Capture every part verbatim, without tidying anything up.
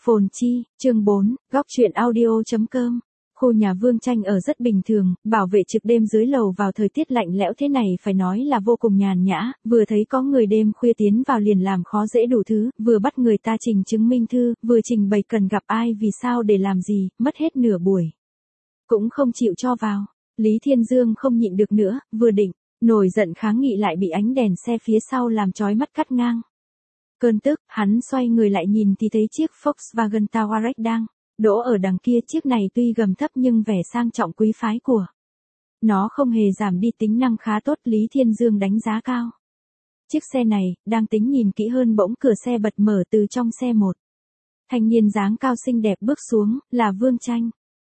Phồn Chi, chương bốn, góc truyện audio.com. Khu nhà Vương Tranh ở rất bình thường, bảo vệ trực đêm dưới lầu vào thời tiết lạnh lẽo thế này phải nói là vô cùng nhàn nhã, vừa thấy có người đêm khuya tiến vào liền làm khó dễ đủ thứ, vừa bắt người ta trình chứng minh thư, vừa trình bày cần gặp ai vì sao để làm gì, mất hết nửa buổi. Cũng không chịu cho vào. Lý Thiên Dương không nhịn được nữa, vừa định, nổi giận kháng nghị lại bị ánh đèn xe phía sau làm chói mắt cắt ngang. Cơn tức, hắn xoay người lại nhìn thì thấy chiếc Volkswagen Touareg đang đỗ ở đằng kia. Chiếc này tuy gầm thấp nhưng vẻ sang trọng quý phái của nó không hề giảm đi tính năng khá tốt, Lý Thiên Dương đánh giá cao. Chiếc xe này, đang tính nhìn kỹ hơn bỗng cửa xe bật mở, từ trong xe một thanh niên dáng cao xinh đẹp bước xuống, là Vương Tranh.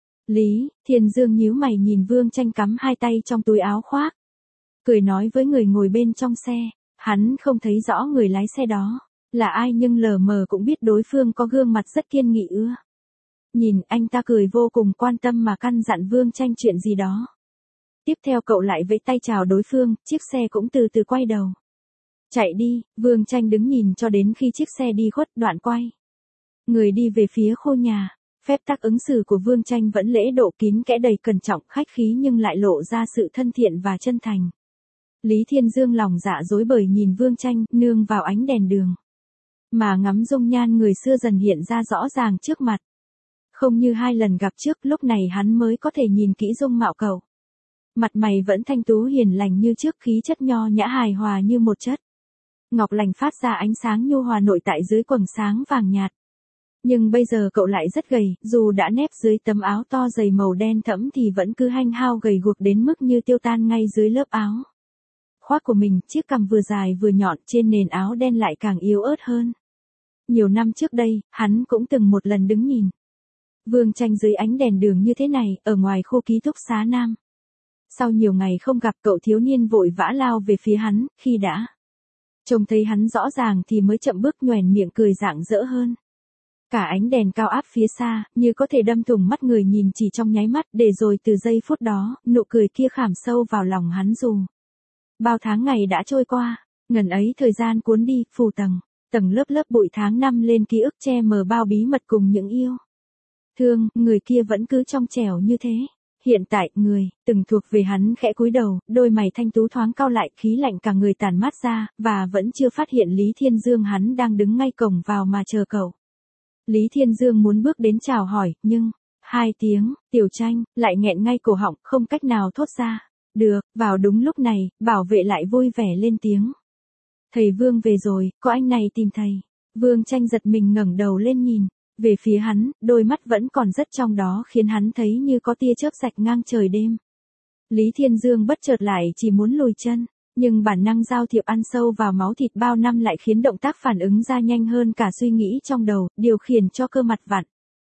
Lý Thiên Dương nhíu mày nhìn Vương Tranh cắm hai tay trong túi áo khoác, cười nói với người ngồi bên trong xe. Hắn không thấy rõ người lái xe đó là ai nhưng lờ mờ cũng biết đối phương có gương mặt rất kiên nghị ưa. Nhìn anh ta cười vô cùng quan tâm mà căn dặn Vương Tranh chuyện gì đó. Tiếp theo cậu lại vẫy tay chào đối phương, chiếc xe cũng từ từ quay đầu. Chạy đi, Vương Tranh đứng nhìn cho đến khi chiếc xe đi khuất đoạn quay. Người đi về phía khu nhà. Phép tắc ứng xử của Vương Tranh vẫn lễ độ kín kẽ đầy cẩn trọng khách khí nhưng lại lộ ra sự thân thiện và chân thành. Lý Thiên Dương lòng dạ dối bời nhìn Vương Tranh nương vào ánh đèn đường, mà ngắm dung nhan người xưa dần hiện ra rõ ràng trước mặt. Không như hai lần gặp trước, lúc này hắn mới có thể nhìn kỹ dung mạo cậu. Mặt mày vẫn thanh tú hiền lành như trước, khí chất nho nhã hài hòa như một chất ngọc lành phát ra ánh sáng nhu hòa nội tại dưới quầng sáng vàng nhạt. Nhưng bây giờ cậu lại rất gầy, dù đã nép dưới tấm áo to dày màu đen thẫm thì vẫn cứ hanh hao gầy guộc đến mức như tiêu tan ngay dưới lớp áo khoác của mình. Chiếc cằm vừa dài vừa nhọn trên nền áo đen lại càng yếu ớt hơn. Nhiều năm trước đây, hắn cũng từng một lần đứng nhìn Vương Tranh dưới ánh đèn đường như thế này, ở ngoài khu ký túc xá Nam. Sau nhiều ngày không gặp, cậu thiếu niên vội vã lao về phía hắn, khi đã trông thấy hắn rõ ràng thì mới chậm bước nhoẻn miệng cười rạng rỡ hơn. Cả ánh đèn cao áp phía xa, như có thể đâm thủng mắt người nhìn chỉ trong nháy mắt, để rồi từ giây phút đó, nụ cười kia khảm sâu vào lòng hắn dù bao tháng ngày đã trôi qua. Ngần ấy thời gian cuốn đi, phủ tầng, tầng lớp lớp bụi tháng năm lên ký ức che mờ bao bí mật cùng những yêu thương, người kia vẫn cứ trong trẻo như thế. Hiện tại, người từng thuộc về hắn khẽ cúi đầu, đôi mày thanh tú thoáng cau lại, khí lạnh cả người tản mát ra, và vẫn chưa phát hiện Lý Thiên Dương hắn đang đứng ngay cổng vào mà chờ cậu. Lý Thiên Dương muốn bước đến chào hỏi, nhưng hai tiếng Tiểu Tranh lại nghẹn ngay cổ họng, không cách nào thốt ra được. Vào đúng lúc này, bảo vệ lại vui vẻ lên tiếng. Thầy Vương về rồi, có anh này tìm thầy. Vương Tranh giật mình ngẩng đầu lên nhìn về phía hắn, đôi mắt vẫn còn rất trong đó khiến hắn thấy như có tia chớp rạch ngang trời đêm. Lý Thiên Dương bất chợt lại chỉ muốn lùi chân, nhưng bản năng giao thiệp ăn sâu vào máu thịt bao năm lại khiến động tác phản ứng ra nhanh hơn cả suy nghĩ trong đầu, điều khiển cho cơ mặt vặn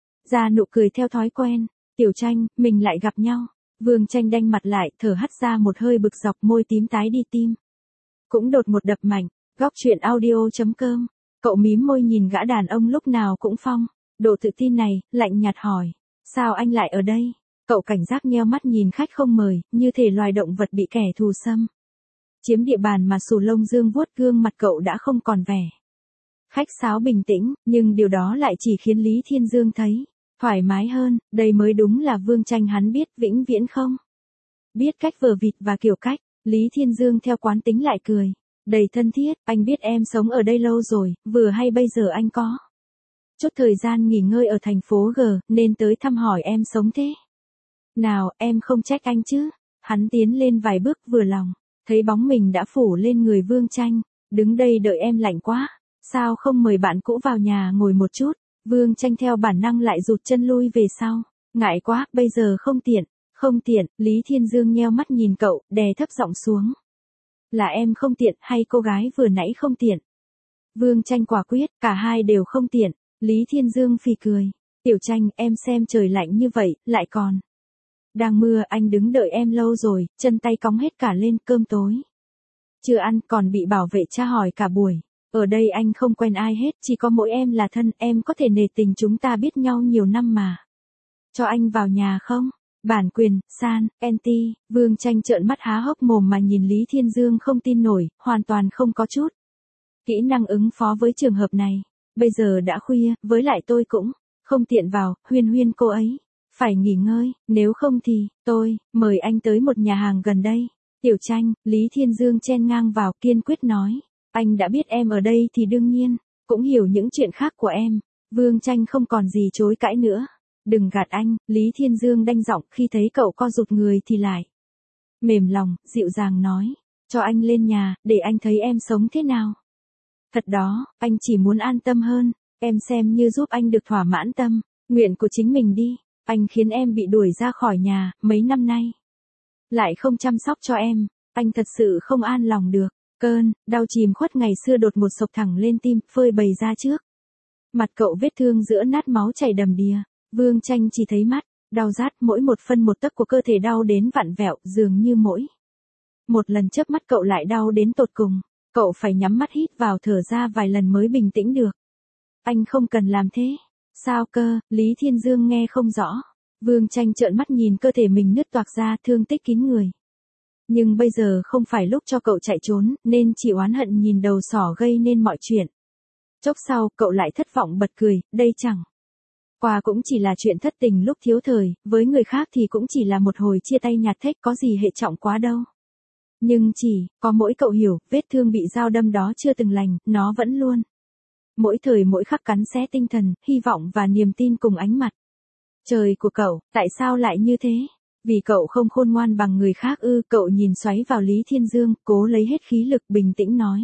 ra nụ cười theo thói quen. Tiểu Tranh, mình lại gặp nhau. Vương Tranh đanh mặt lại, thở hắt ra một hơi bực dọc, môi tím tái đi, tim cũng đột một đập mạnh. Góc truyện audio.com. Cậu mím môi nhìn gã đàn ông lúc nào cũng phong độ tự tin này, lạnh nhạt hỏi. Sao anh lại ở đây? Cậu cảnh giác nheo mắt nhìn khách không mời, như thể loài động vật bị kẻ thù xâm chiếm địa bàn mà sù lông dương vuốt. Gương mặt cậu đã không còn vẻ khách sáo bình tĩnh, nhưng điều đó lại chỉ khiến Lý Thiên Dương thấy thoải mái hơn. Đây mới đúng là Vương Tranh hắn biết, vĩnh viễn không biết cách vờ vịt và kiểu cách. Lý Thiên Dương theo quán tính lại cười đầy thân thiết. Anh biết em sống ở đây lâu rồi, vừa hay bây giờ anh có chút thời gian nghỉ ngơi ở thành phố G, nên tới thăm hỏi em sống thế nào. Em không trách anh chứ? Hắn tiến lên vài bước, vừa lòng thấy bóng mình đã phủ lên người Vương Tranh. Đứng đây đợi em lạnh quá, sao không mời bạn cũ vào nhà ngồi một chút? Vương Tranh theo bản năng lại rụt chân lui về sau. Ngại quá, bây giờ không tiện. Không tiện. Lý Thiên Dương nheo mắt nhìn cậu, đè thấp giọng xuống. Là em không tiện, hay cô gái vừa nãy không tiện? Vương Tranh quả quyết, cả hai đều không tiện. Lý Thiên Dương phì cười. Tiểu Tranh, em xem trời lạnh như vậy, lại còn đang mưa, anh đứng đợi em lâu rồi, chân tay cóng hết cả lên. Cơm tối chưa ăn, còn bị bảo vệ tra hỏi cả buổi. Ở đây anh không quen ai hết, chỉ có mỗi em là thân. Em có thể nể tình chúng ta biết nhau nhiều năm mà cho anh vào nhà không? Bản quyền, San, Enti. Vương Tranh trợn mắt há hốc mồm mà nhìn Lý Thiên Dương không tin nổi, hoàn toàn không có chút kỹ năng ứng phó với trường hợp này. bây giờ đã khuya, với lại tôi cũng không tiện vào, Huyên Huyên cô ấy phải nghỉ ngơi, nếu không thì, tôi, mời anh tới một nhà hàng gần đây. Tiểu Tranh, Lý Thiên Dương chen ngang vào, kiên quyết nói, anh đã biết em ở đây thì đương nhiên, cũng hiểu những chuyện khác của em. Vương Tranh không còn gì chối cãi nữa. Đừng gạt anh, Lý Thiên Dương đanh giọng, khi thấy cậu co rụt người thì lại mềm lòng, dịu dàng nói, cho anh lên nhà, để anh thấy em sống thế nào. Thật đó, anh chỉ muốn an tâm hơn, em xem như giúp anh được thỏa mãn tâm nguyện của chính mình đi. Anh khiến em bị đuổi ra khỏi nhà, mấy năm nay lại không chăm sóc cho em, anh thật sự không an lòng được. Cơn đau chìm khuất ngày xưa đột ngột sộc thẳng lên tim, phơi bày ra trước mặt cậu, vết thương giữa nát máu chảy đầm đìa. Vương Tranh chỉ thấy mắt đau rát, mỗi một phân một tấc của cơ thể đau đến vặn vẹo, dường như mỗi một lần chớp mắt cậu lại đau đến tột cùng. Cậu phải nhắm mắt hít vào thở ra vài lần mới bình tĩnh được. Anh không cần làm thế. Sao cơ? Lý Thiên Dương nghe không rõ. Vương Tranh trợn mắt nhìn cơ thể mình nứt toạc ra, thương tích kín người. Nhưng bây giờ không phải lúc cho cậu chạy trốn, nên chỉ oán hận nhìn đầu sỏ gây nên mọi chuyện. Chốc sau, cậu lại thất vọng bật cười, đây chẳng qua cũng chỉ là chuyện thất tình lúc thiếu thời, với người khác thì cũng chỉ là một hồi chia tay nhạt thếch, có gì hệ trọng quá đâu. Nhưng chỉ có mỗi cậu hiểu, vết thương bị dao đâm đó chưa từng lành, nó vẫn luôn mỗi thời mỗi khắc cắn xé tinh thần, hy vọng và niềm tin cùng ánh mặt trời của cậu. Tại sao lại như thế? Vì cậu không khôn ngoan bằng người khác ư? Cậu nhìn xoáy vào Lý Thiên Dương, cố lấy hết khí lực bình tĩnh nói.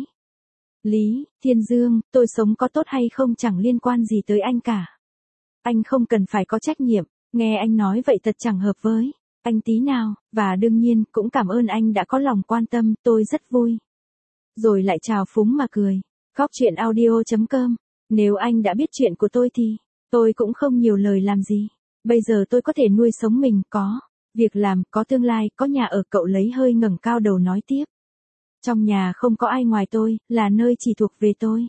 Lý Thiên Dương, tôi sống có tốt hay không chẳng liên quan gì tới anh cả. Anh không cần phải có trách nhiệm. Nghe anh nói vậy thật chẳng hợp với anh tí nào, và đương nhiên cũng cảm ơn anh đã có lòng quan tâm, tôi rất vui. Rồi lại chào phúng mà cười. Góc truyện audio chấm com. Nếu anh đã biết chuyện của tôi thì tôi cũng không nhiều lời làm gì. Bây giờ tôi có thể nuôi sống mình, có việc làm, có tương lai, có nhà ở. Cậu lấy hơi ngẩng cao đầu nói tiếp. Trong nhà không có ai ngoài tôi, là nơi chỉ thuộc về tôi.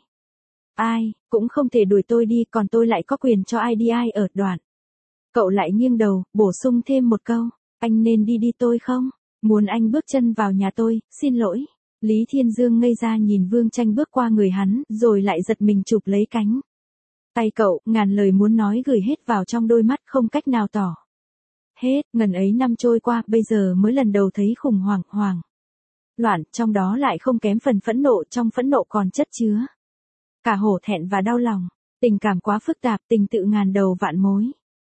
Ai cũng không thể đuổi tôi đi, còn tôi lại có quyền cho ai đi ai ở. Đoạn cậu lại nghiêng đầu, bổ sung thêm một câu. Anh nên đi đi, tôi không muốn anh bước chân vào nhà tôi, xin lỗi. Lý Thiên Dương ngây ra nhìn Vương Tranh bước qua người hắn, rồi lại giật mình chụp lấy cánh tay cậu, ngàn lời muốn nói gửi hết vào trong đôi mắt, không cách nào tỏ hết. Ngần ấy năm trôi qua, bây giờ mới lần đầu thấy khủng hoảng, hoảng loạn, trong đó lại không kém phần phẫn nộ, trong phẫn nộ còn chất chứa cả hổ thẹn và đau lòng. Tình cảm quá phức tạp, tình tự ngàn đầu vạn mối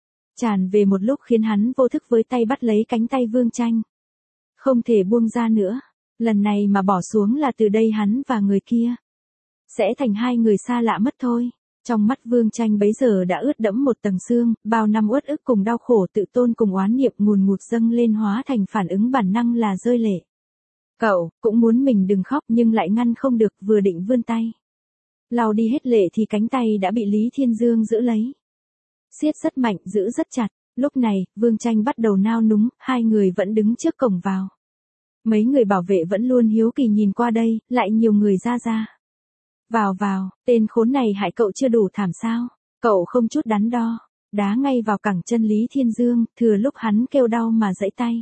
tràn về một lúc, khiến hắn vô thức với tay bắt lấy cánh tay Vương Tranh, không thể buông ra nữa. Lần này mà bỏ xuống là từ đây hắn và người kia sẽ thành hai người xa lạ mất thôi. Trong mắt Vương Tranh bấy giờ đã ướt đẫm một tầng sương, bao năm uất ức cùng đau khổ tự tôn cùng oán niệm ngùn ngụt dâng lên, hóa thành phản ứng bản năng là rơi lệ. Cậu cũng muốn mình đừng khóc nhưng lại ngăn không được, vừa định vươn tay lau đi hết lệ thì cánh tay đã bị Lý Thiên Dương giữ lấy. Siết rất mạnh, giữ rất chặt. Lúc này, Vương Tranh bắt đầu nao núng, hai người vẫn đứng trước cổng vào. Mấy người bảo vệ vẫn luôn hiếu kỳ nhìn qua đây, lại nhiều người ra ra vào vào, tên khốn này hại cậu chưa đủ thảm sao? Cậu không chút đắn đo, đá ngay vào cẳng chân Lý Thiên Dương, thừa lúc hắn kêu đau mà giãy tay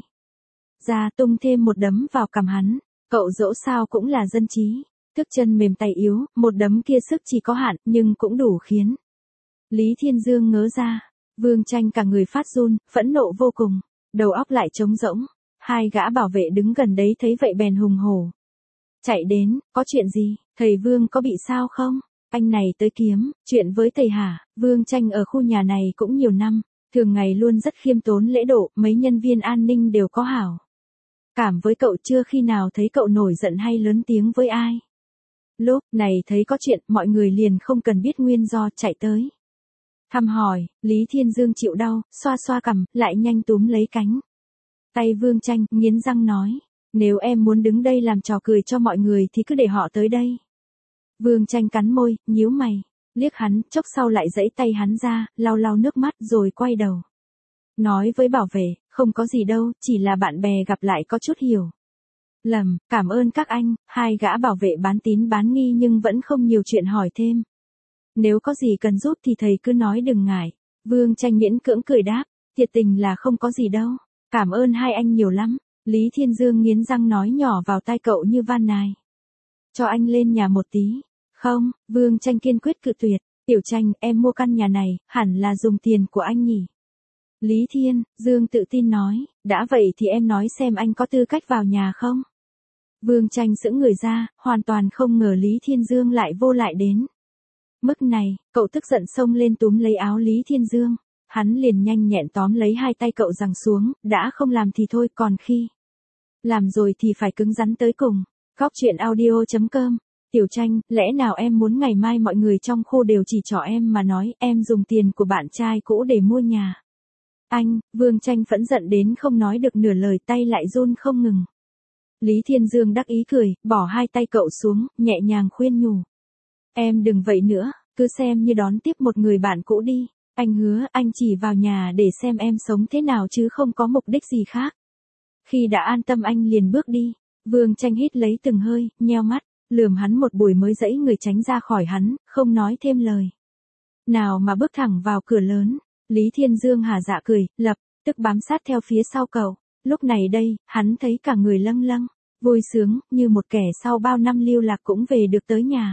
ra, tung thêm một đấm vào cằm hắn. Cậu dẫu sao cũng là dân trí, thức chân mềm tay yếu, một đấm kia sức chỉ có hạn, nhưng cũng đủ khiến Lý Thiên Dương ngớ ra. Vương Tranh cả người phát run, phẫn nộ vô cùng, đầu óc lại trống rỗng. Hai gã bảo vệ đứng gần đấy thấy vậy bèn hùng hổ chạy đến. Có chuyện gì? Thầy Vương có bị sao không? Anh này tới kiếm chuyện với thầy hả? Vương Tranh ở khu nhà này cũng nhiều năm, thường ngày luôn rất khiêm tốn lễ độ, mấy nhân viên an ninh đều có hảo cảm với cậu, chưa khi nào thấy cậu nổi giận hay lớn tiếng với ai. Lúc này thấy có chuyện, mọi người liền không cần biết nguyên do chạy tới thăm hỏi. Lý Thiên Dương chịu đau, xoa xoa cằm, lại nhanh túm lấy cánh tay Vương Tranh, nghiến răng nói, nếu em muốn đứng đây làm trò cười cho mọi người thì cứ để họ tới đây. Vương Tranh cắn môi, nhíu mày, liếc hắn, chốc sau lại giãy tay hắn ra, lau lau nước mắt rồi quay đầu nói với bảo vệ, không có gì đâu, chỉ là bạn bè gặp lại có chút hiểu lầm, cảm ơn các anh. Hai gã bảo vệ bán tín bán nghi nhưng vẫn không nhiều chuyện hỏi thêm. Nếu có gì cần giúp thì thầy cứ nói đừng ngại. Vương Tranh miễn cưỡng cười đáp, thiệt tình là không có gì đâu. Cảm ơn hai anh nhiều lắm. Lý Thiên Dương nghiến răng nói nhỏ vào tai cậu như van nài. Cho anh lên nhà một tí. Không, Vương Tranh kiên quyết cự tuyệt. Tiểu Tranh, em mua căn nhà này, hẳn là dùng tiền của anh nhỉ? Lý Thiên Dương tự tin nói, đã vậy thì em nói xem anh có tư cách vào nhà không? Vương Tranh sững người ra, hoàn toàn không ngờ Lý Thiên Dương lại vô lại đến mức này, cậu tức giận xông lên túm lấy áo Lý Thiên Dương. Hắn liền nhanh nhẹn tóm lấy hai tay cậu giằng xuống, đã không làm thì thôi, còn khi làm rồi thì phải cứng rắn tới cùng. Góc truyện audio chấm com. Tiểu Tranh, lẽ nào em muốn ngày mai mọi người trong khu đều chỉ trỏ em mà nói em dùng tiền của bạn trai cũ để mua nhà? Anh, Vương Tranh phẫn giận đến không nói được nửa lời, tay lại run không ngừng. Lý Thiên Dương đắc ý cười, bỏ hai tay cậu xuống, nhẹ nhàng khuyên nhủ. Em đừng vậy nữa, cứ xem như đón tiếp một người bạn cũ đi. Anh hứa anh chỉ vào nhà để xem em sống thế nào chứ không có mục đích gì khác. Khi đã an tâm anh liền bước đi. Vương Tranh hít lấy từng hơi, nheo mắt, lườm hắn một buổi mới dãy người tránh ra khỏi hắn, không nói thêm lời nào mà bước thẳng vào cửa lớn. Lý Thiên Dương hà dạ cười, lập tức bám sát theo phía sau cậu. Lúc này đây, hắn thấy cả người lâng lâng, vui sướng, như một kẻ sau bao năm lưu lạc cũng về được tới nhà.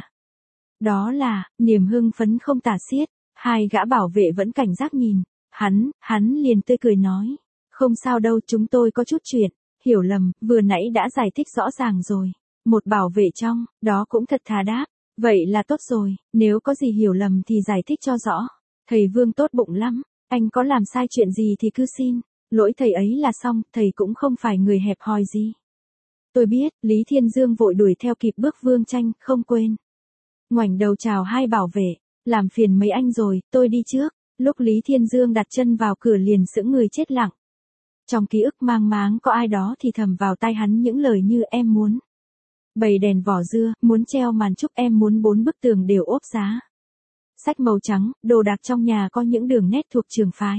Đó là, niềm hưng phấn không tả xiết. Hai gã bảo vệ vẫn cảnh giác nhìn. Hắn, hắn liền tươi cười nói. Không sao đâu, chúng tôi có chút chuyện. Hiểu lầm, vừa nãy đã giải thích rõ ràng rồi. Một bảo vệ trong, đó cũng thật thà đáp. Vậy là tốt rồi, nếu có gì hiểu lầm thì giải thích cho rõ. Thầy Vương tốt bụng lắm, anh có làm sai chuyện gì thì cứ xin. Lỗi thầy ấy là xong, thầy cũng không phải người hẹp hòi gì. Tôi biết, Lý Thiên Dương vội đuổi theo kịp bước Vương Tranh, không quên ngoảnh đầu chào hai bảo vệ. Làm phiền mấy anh rồi, tôi đi trước. Lúc Lý Thiên Dương đặt chân vào cửa liền sững người chết lặng. Trong ký ức mang máng có ai đó thì thầm vào tai hắn những lời như em muốn bày đèn vỏ dưa, muốn treo màn trúc, em muốn bốn bức tường đều ốp giá sách màu trắng, đồ đạc trong nhà có những đường nét thuộc trường phái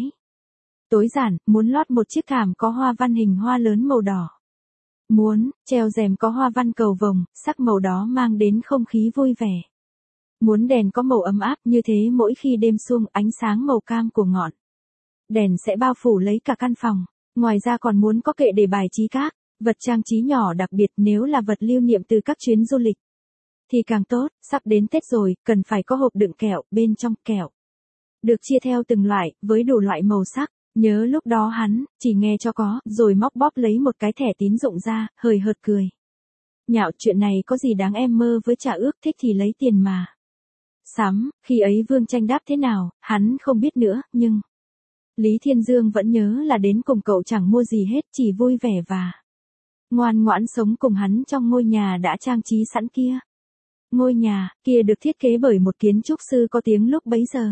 tối giản, muốn lót một chiếc thảm có hoa văn hình hoa lớn màu đỏ. Muốn treo rèm có hoa văn cầu vồng, sắc màu đó mang đến không khí vui vẻ. Muốn đèn có màu ấm áp, như thế mỗi khi đêm xuông, ánh sáng màu cam của ngọn đèn sẽ bao phủ lấy cả căn phòng. Ngoài ra còn muốn có kệ để bài trí các vật trang trí nhỏ đặc biệt, nếu là vật lưu niệm từ các chuyến du lịch thì càng tốt. Sắp đến Tết rồi, cần phải có hộp đựng kẹo, bên trong kẹo được chia theo từng loại, với đủ loại màu sắc. Nhớ lúc đó hắn chỉ nghe cho có, rồi móc bóp lấy một cái thẻ tín dụng ra, hời hợt cười nhạo, chuyện này có gì đáng em mơ với trả ước, thích thì lấy tiền mà sắm. Khi ấy Vương Tranh đáp thế nào, hắn không biết nữa, nhưng Lý Thiên Dương vẫn nhớ là đến cùng cậu chẳng mua gì hết, chỉ vui vẻ và ngoan ngoãn sống cùng hắn trong ngôi nhà đã trang trí sẵn kia. Ngôi nhà kia được thiết kế bởi một kiến trúc sư có tiếng lúc bấy giờ.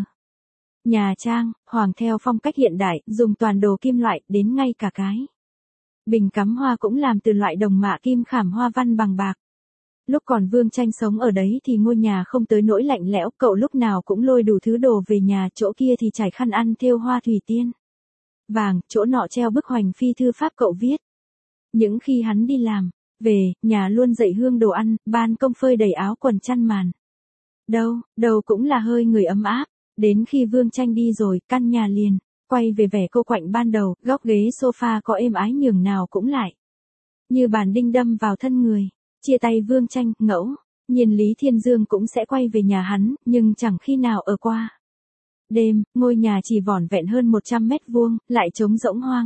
Nhà trang hoàng theo phong cách hiện đại, dùng toàn đồ kim loại, đến ngay cả cái bình cắm hoa cũng làm từ loại đồng mạ kim khảm hoa văn bằng bạc. Lúc còn Vương Tranh sống ở đấy thì ngôi nhà không tới nỗi lạnh lẽo, cậu lúc nào cũng lôi đủ thứ đồ về nhà, chỗ kia thì trải khăn ăn thêu hoa thủy tiên vàng, chỗ nọ treo bức hoành phi thư pháp cậu viết. Những khi hắn đi làm về, nhà luôn dậy hương đồ ăn, ban công phơi đầy áo quần chăn màn. Đâu, đâu cũng là hơi người ấm áp. Đến khi Vương Tranh đi rồi, căn nhà liền quay về vẻ cô quạnh ban đầu, góc ghế sofa có êm ái nhường nào cũng lại như bàn đinh đâm vào thân người. Chia tay Vương Tranh, ngẫu nhiên Lý Thiên Dương cũng sẽ quay về nhà hắn, nhưng chẳng khi nào ở qua đêm. Ngôi nhà chỉ vỏn vẹn hơn một trăm mét vuông, lại trống rỗng hoang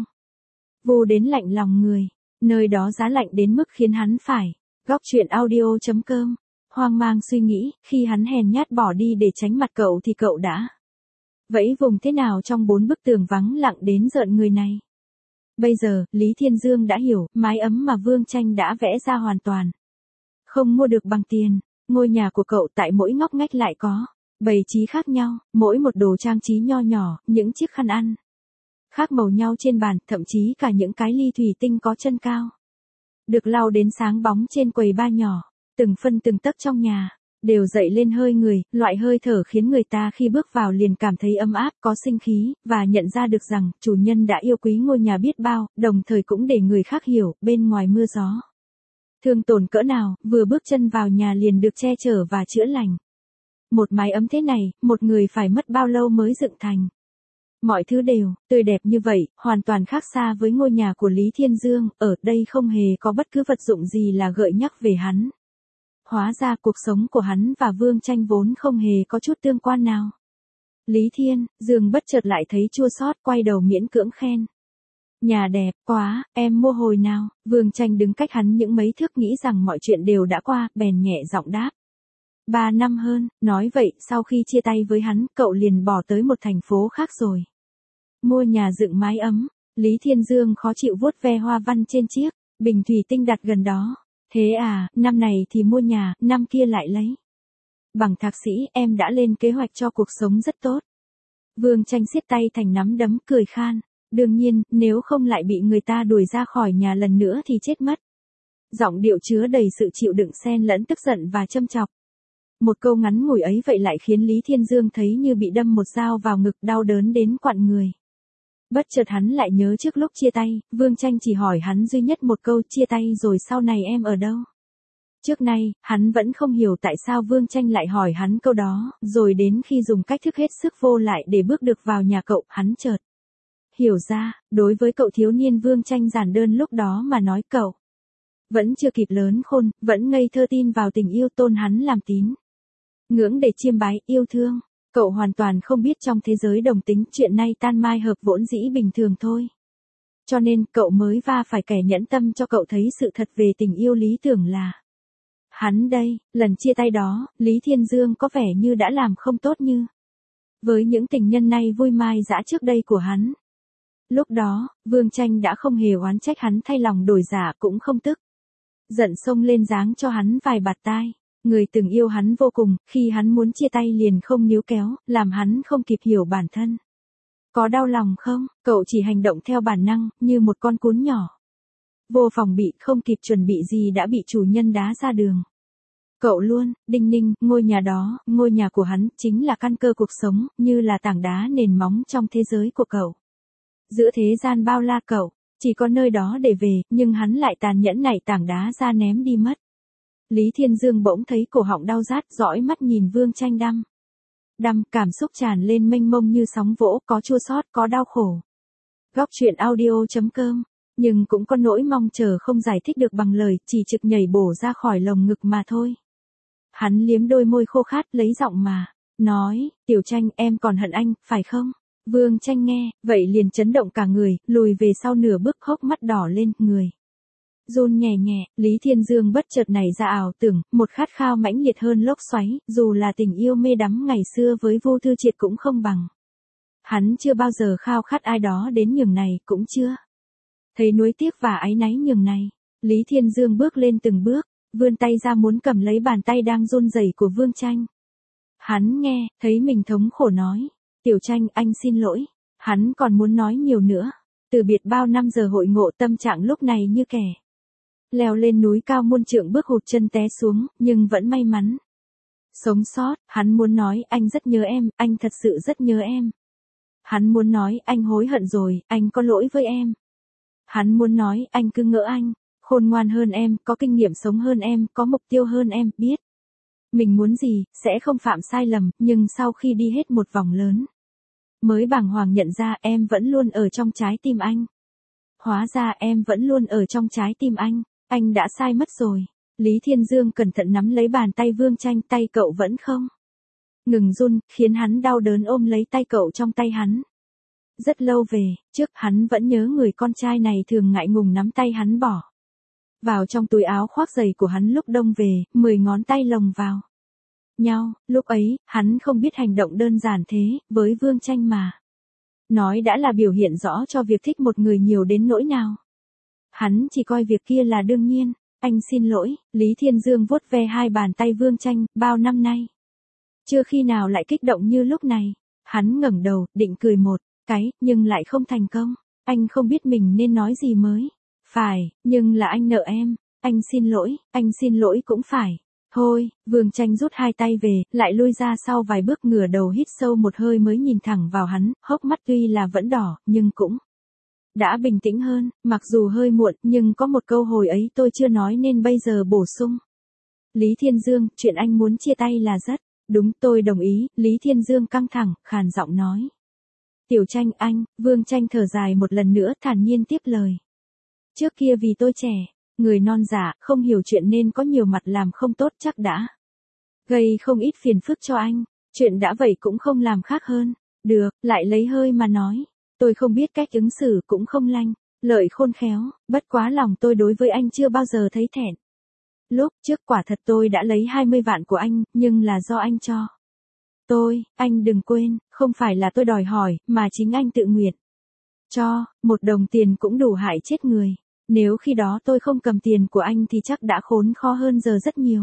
vu đến lạnh lòng người. Nơi đó giá lạnh đến mức khiến hắn phải góc truyện audio chấm com hoang mang suy nghĩ. Khi hắn hèn nhát bỏ đi để tránh mặt cậu thì cậu đã vẫy vùng thế nào trong bốn bức tường vắng lặng đến rợn người này. Bây giờ, Lý Thiên Dương đã hiểu, mái ấm mà Vương Tranh đã vẽ ra hoàn toàn không mua được bằng tiền. Ngôi nhà của cậu tại mỗi ngóc ngách lại có bày trí khác nhau, mỗi một đồ trang trí nho nhỏ, những chiếc khăn ăn khác màu nhau trên bàn, thậm chí cả những cái ly thủy tinh có chân cao được lau đến sáng bóng trên quầy bar nhỏ. Từng phân từng tấc trong nhà đều dậy lên hơi người, loại hơi thở khiến người ta khi bước vào liền cảm thấy ấm áp, có sinh khí, và nhận ra được rằng chủ nhân đã yêu quý ngôi nhà biết bao, đồng thời cũng để người khác hiểu, bên ngoài mưa gió thương tổn cỡ nào, vừa bước chân vào nhà liền được che chở và chữa lành. Một mái ấm thế này, một người phải mất bao lâu mới dựng thành. Mọi thứ đều tươi đẹp như vậy, hoàn toàn khác xa với ngôi nhà của Lý Thiên Dương. Ở đây không hề có bất cứ vật dụng gì là gợi nhắc về hắn. Hóa ra cuộc sống của hắn và Vương Tranh vốn không hề có chút tương quan nào. Lý Thiên, Dương bất chợt lại thấy chua xót, quay đầu miễn cưỡng khen. Nhà đẹp quá, em mua hồi nào? Vương Tranh đứng cách hắn những mấy thước nghĩ rằng mọi chuyện đều đã qua, bèn nhẹ giọng đáp. Ba năm hơn, nói vậy sau khi chia tay với hắn, cậu liền bỏ tới một thành phố khác rồi. Mua nhà dựng mái ấm, Lý Thiên Dương khó chịu vuốt ve hoa văn trên chiếc bình thủy tinh đặt gần đó. Thế à, năm này thì mua nhà, năm kia lại lấy bằng thạc sĩ, em đã lên kế hoạch cho cuộc sống rất tốt. Vương Tranh siết tay thành nắm đấm cười khan. Đương nhiên, nếu không lại bị người ta đuổi ra khỏi nhà lần nữa thì chết mất. Giọng điệu chứa đầy sự chịu đựng xen lẫn tức giận và châm chọc. Một câu ngắn ngủi ấy vậy lại khiến Lý Thiên Dương thấy như bị đâm một dao vào ngực, đau đớn đến quặn người. Bất chợt hắn lại nhớ trước lúc chia tay, Vương Tranh chỉ hỏi hắn duy nhất một câu, chia tay rồi sau này em ở đâu? Trước nay, hắn vẫn không hiểu tại sao Vương Tranh lại hỏi hắn câu đó, rồi đến khi dùng cách thức hết sức vô lại để bước được vào nhà cậu, hắn chợt hiểu ra, đối với cậu thiếu niên Vương Tranh giản đơn lúc đó mà nói, cậu vẫn chưa kịp lớn khôn, vẫn ngây thơ tin vào tình yêu, tôn hắn làm tín ngưỡng để chiêm bái, yêu thương. Cậu hoàn toàn không biết trong thế giới đồng tính, chuyện nay tan mai hợp vốn dĩ bình thường thôi. Cho nên, cậu mới va phải kẻ nhẫn tâm cho cậu thấy sự thật về tình yêu lý tưởng là hắn đây. Lần chia tay đó, Lý Thiên Dương có vẻ như đã làm không tốt như với những tình nhân nay vui mai dã trước đây của hắn. Lúc đó, Vương Tranh đã không hề oán trách hắn thay lòng đổi dạ, cũng không tức giận xông lên giáng cho hắn vài bạt tai. Người từng yêu hắn vô cùng, khi hắn muốn chia tay liền không níu kéo, làm hắn không kịp hiểu bản thân có đau lòng không. Cậu chỉ hành động theo bản năng, như một con cún nhỏ vô phòng bị, không kịp chuẩn bị gì đã bị chủ nhân đá ra đường. Cậu luôn đinh ninh, ngôi nhà đó, ngôi nhà của hắn, chính là căn cơ cuộc sống, như là tảng đá nền móng trong thế giới của cậu. Giữa thế gian bao la, cậu chỉ có nơi đó để về, nhưng hắn lại tàn nhẫn nảy tảng đá ra ném đi mất. Lý Thiên Dương bỗng thấy cổ họng đau rát, dõi mắt nhìn Vương Tranh đăm đăm, cảm xúc tràn lên mênh mông như sóng vỗ, có chua xót, có đau khổ. Góc truyện audio chấm com, nhưng cũng có nỗi mong chờ không giải thích được bằng lời, chỉ trực nhảy bổ ra khỏi lồng ngực mà thôi. Hắn liếm đôi môi khô khát, lấy giọng mà nói, Tiểu Tranh, em còn hận anh, phải không? Vương Tranh nghe, vậy liền chấn động cả người, lùi về sau nửa bước, hốc mắt đỏ lên, người run nhẹ nhẹ. Lý Thiên Dương bất chợt nảy ra ảo tưởng, một khát khao mãnh liệt hơn lốc xoáy, dù là tình yêu mê đắm ngày xưa với Vu Thư Triệt cũng không bằng. Hắn chưa bao giờ khao khát ai đó đến nhường này, cũng chưa thấy nuối tiếc và áy náy nhường này. Lý Thiên Dương bước lên từng bước, vươn tay ra muốn cầm lấy bàn tay đang run rẩy của Vương Tranh. Hắn nghe, thấy mình thống khổ nói, Tiểu Tranh, anh xin lỗi. Hắn còn muốn nói nhiều nữa. Từ biệt bao năm giờ hội ngộ, tâm trạng lúc này như kẻ leo lên núi cao muôn trượng, bước hụt chân té xuống, nhưng vẫn may mắn sống sót. Hắn muốn nói, anh rất nhớ em, anh thật sự rất nhớ em. Hắn muốn nói, anh hối hận rồi, anh có lỗi với em. Hắn muốn nói, anh cứ ngỡ anh khôn ngoan hơn em, có kinh nghiệm sống hơn em, có mục tiêu hơn em, biết mình muốn gì, sẽ không phạm sai lầm, nhưng sau khi đi hết một vòng lớn, mới bàng hoàng nhận ra em vẫn luôn ở trong trái tim anh. Hóa ra em vẫn luôn ở trong trái tim anh. Anh đã sai mất rồi. Lý Thiên Dương cẩn thận nắm lấy bàn tay Vương Tranh, tay cậu vẫn không ngừng run, khiến hắn đau đớn ôm lấy tay cậu trong tay hắn. Rất lâu về trước, hắn vẫn nhớ người con trai này thường ngại ngùng nắm tay hắn bỏ vào trong túi áo khoác giày của hắn lúc đông về, mười ngón tay lồng vào nhau. Lúc ấy, hắn không biết hành động đơn giản thế, với Vương Tranh mà nói đã là biểu hiện rõ cho việc thích một người nhiều đến nỗi nào. Hắn chỉ coi việc kia là đương nhiên. Anh xin lỗi. Lý Thiên Dương vuốt ve hai bàn tay Vương Tranh, bao năm nay chưa khi nào lại kích động như lúc này. Hắn ngẩng đầu, định cười một cái, nhưng lại không thành công. Anh không biết mình nên nói gì mới phải, nhưng là anh nợ em. Anh xin lỗi, anh xin lỗi cũng phải. Thôi, Vương Tranh rút hai tay về, lại lui ra sau vài bước, ngửa đầu hít sâu một hơi mới nhìn thẳng vào hắn, hốc mắt tuy là vẫn đỏ, nhưng cũng đã bình tĩnh hơn, mặc dù hơi muộn, nhưng có một câu hồi ấy tôi chưa nói nên bây giờ bổ sung. Lý Thiên Dương, chuyện anh muốn chia tay là rất đúng, tôi đồng ý. Lý Thiên Dương căng thẳng, khàn giọng nói. Tiểu Tranh, anh. Vương Tranh thở dài một lần nữa, thản nhiên tiếp lời. Trước kia vì tôi trẻ, Người non dạ, không hiểu chuyện nên có nhiều mặt làm không tốt chắc đã. Gây không ít phiền phức cho anh, chuyện đã vậy cũng không làm khác hơn. Được, lại lấy hơi mà nói. Tôi không biết cách ứng xử cũng không lanh, lợi khôn khéo, bất quá lòng tôi đối với anh chưa bao giờ thấy thẹn. Lúc trước quả thật tôi đã lấy hai mươi vạn của anh, nhưng là do anh cho. Tôi, anh đừng quên, không phải là tôi đòi hỏi, mà chính anh tự nguyện. Cho, một đồng tiền cũng đủ hại chết người. Nếu khi đó tôi không cầm tiền của anh thì chắc đã khốn khó hơn giờ rất nhiều.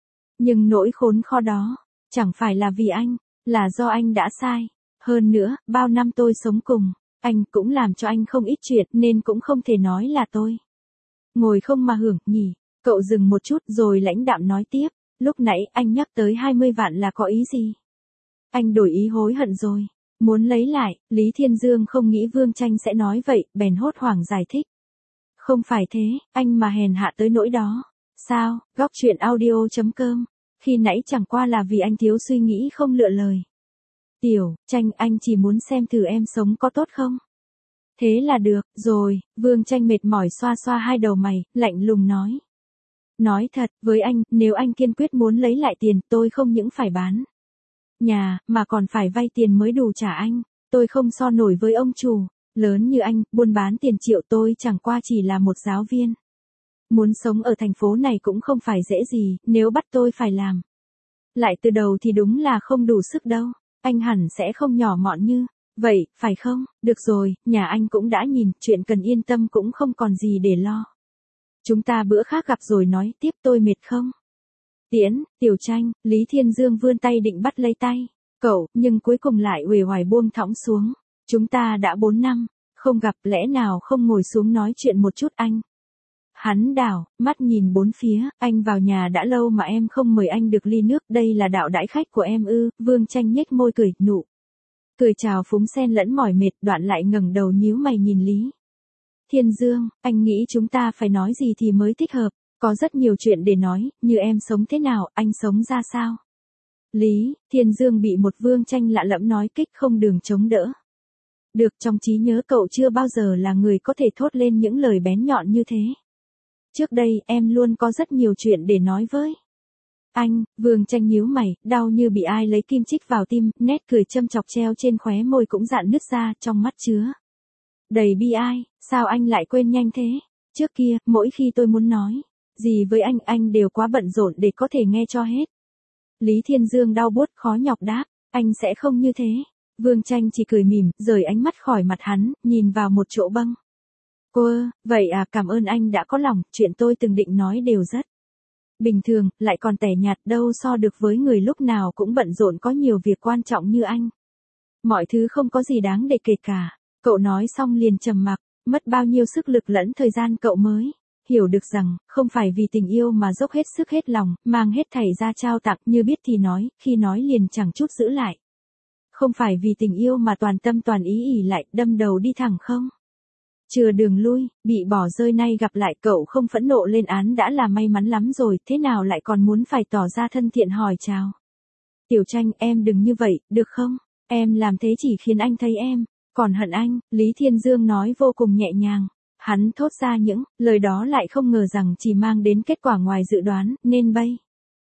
Nhưng nỗi khốn khó đó, chẳng phải là vì anh, là do anh đã sai. Hơn nữa, bao năm tôi sống cùng, anh cũng làm cho anh không ít chuyện nên cũng không thể nói là tôi. Ngồi không mà hưởng, nhỉ. Cậu dừng một chút rồi lãnh đạm nói tiếp, lúc nãy anh nhắc tới hai mươi vạn là có ý gì? Anh đổi ý hối hận rồi, muốn lấy lại. Lý Thiên Dương không nghĩ Vương Tranh sẽ nói vậy, bèn hốt hoảng giải thích. Không phải thế, anh mà hèn hạ tới nỗi đó. Sao, góc chuyện audio chấm com, khi nãy chẳng qua là vì anh thiếu suy nghĩ không lựa lời. Tiểu, Tranh, anh chỉ muốn xem thử em sống có tốt không? Thế là được, rồi. Vương Tranh mệt mỏi xoa xoa hai đầu mày, lạnh lùng nói. Nói thật, với anh, nếu anh kiên quyết muốn lấy lại tiền, tôi không những phải bán nhà, mà còn phải vay tiền mới đủ trả anh. Tôi không so nổi với ông chủ, lớn như anh, buôn bán tiền triệu, tôi chẳng qua chỉ là một giáo viên. Muốn sống ở thành phố này cũng không phải dễ gì, nếu bắt tôi phải làm lại từ đầu thì đúng là không đủ sức đâu. Anh hẳn sẽ không nhỏ mọn như vậy, phải không? Được rồi, nhà anh cũng đã nhìn, chuyện cần yên tâm cũng không còn gì để lo. Chúng ta bữa khác gặp rồi nói tiếp, tôi mệt không? Tiễn, Tiểu Tranh. Lý Thiên Dương vươn tay định bắt lấy tay cậu, nhưng cuối cùng lại uể oải buông thõng xuống. Chúng ta đã bốn năm không gặp, lẽ nào không ngồi xuống nói chuyện một chút anh? Hắn đảo mắt nhìn bốn phía, anh vào nhà đã lâu mà em không mời anh được ly nước, đây là đạo đãi khách của em ư? Vương Tranh nhếch môi cười, nụ cười chào phúng xen lẫn mỏi mệt, đoạn lại ngẩng đầu nhíu mày nhìn Lý Thiên Dương. Anh nghĩ chúng ta phải nói gì thì mới thích hợp? Có rất nhiều chuyện để nói, như em sống thế nào, anh sống ra sao? Lý Thiên Dương bị một Vương Tranh lạ lẫm nói kích không đường chống đỡ được, trong trí nhớ cậu chưa bao giờ là người có thể thốt lên những lời bén nhọn như thế. Trước đây, em luôn có rất nhiều chuyện để nói với anh. Vương Tranh nhíu mày, đau như bị ai lấy kim chích vào tim, nét cười châm chọc treo trên khóe môi cũng dạn nứt ra, trong mắt chứa đầy bi ai. Sao anh lại quên nhanh thế? Trước kia, mỗi khi tôi muốn nói gì với anh, anh đều quá bận rộn để có thể nghe cho hết. Lý Thiên Dương đau buốt khó nhọc đáp, anh sẽ không như thế. Vương Tranh chỉ cười mỉm, rời ánh mắt khỏi mặt hắn, nhìn vào một chỗ băng. Cô, vậy à, cảm ơn anh đã có lòng, chuyện tôi từng định nói đều rất bình thường, lại còn tẻ nhạt, đâu so được với người lúc nào cũng bận rộn có nhiều việc quan trọng như anh. Mọi thứ không có gì đáng để kể cả. Cậu nói xong liền trầm mặc, mất bao nhiêu sức lực lẫn thời gian cậu mới hiểu được rằng, không phải vì tình yêu mà dốc hết sức hết lòng, mang hết thảy ra trao tặng, như biết thì nói, khi nói liền chẳng chút giữ lại. Không phải vì tình yêu mà toàn tâm toàn ý ỉ lại, đâm đầu đi thẳng không chừa đường lui, bị bỏ rơi, nay gặp lại cậu không phẫn nộ lên án đã là may mắn lắm rồi, thế nào lại còn muốn phải tỏ ra thân thiện hỏi chào. Tiểu Tranh, em đừng như vậy, được không? Em làm thế chỉ khiến anh thấy em còn hận anh. Lý Thiên Dương nói vô cùng nhẹ nhàng. Hắn thốt ra những lời đó lại không ngờ rằng chỉ mang đến kết quả ngoài dự đoán, nên bây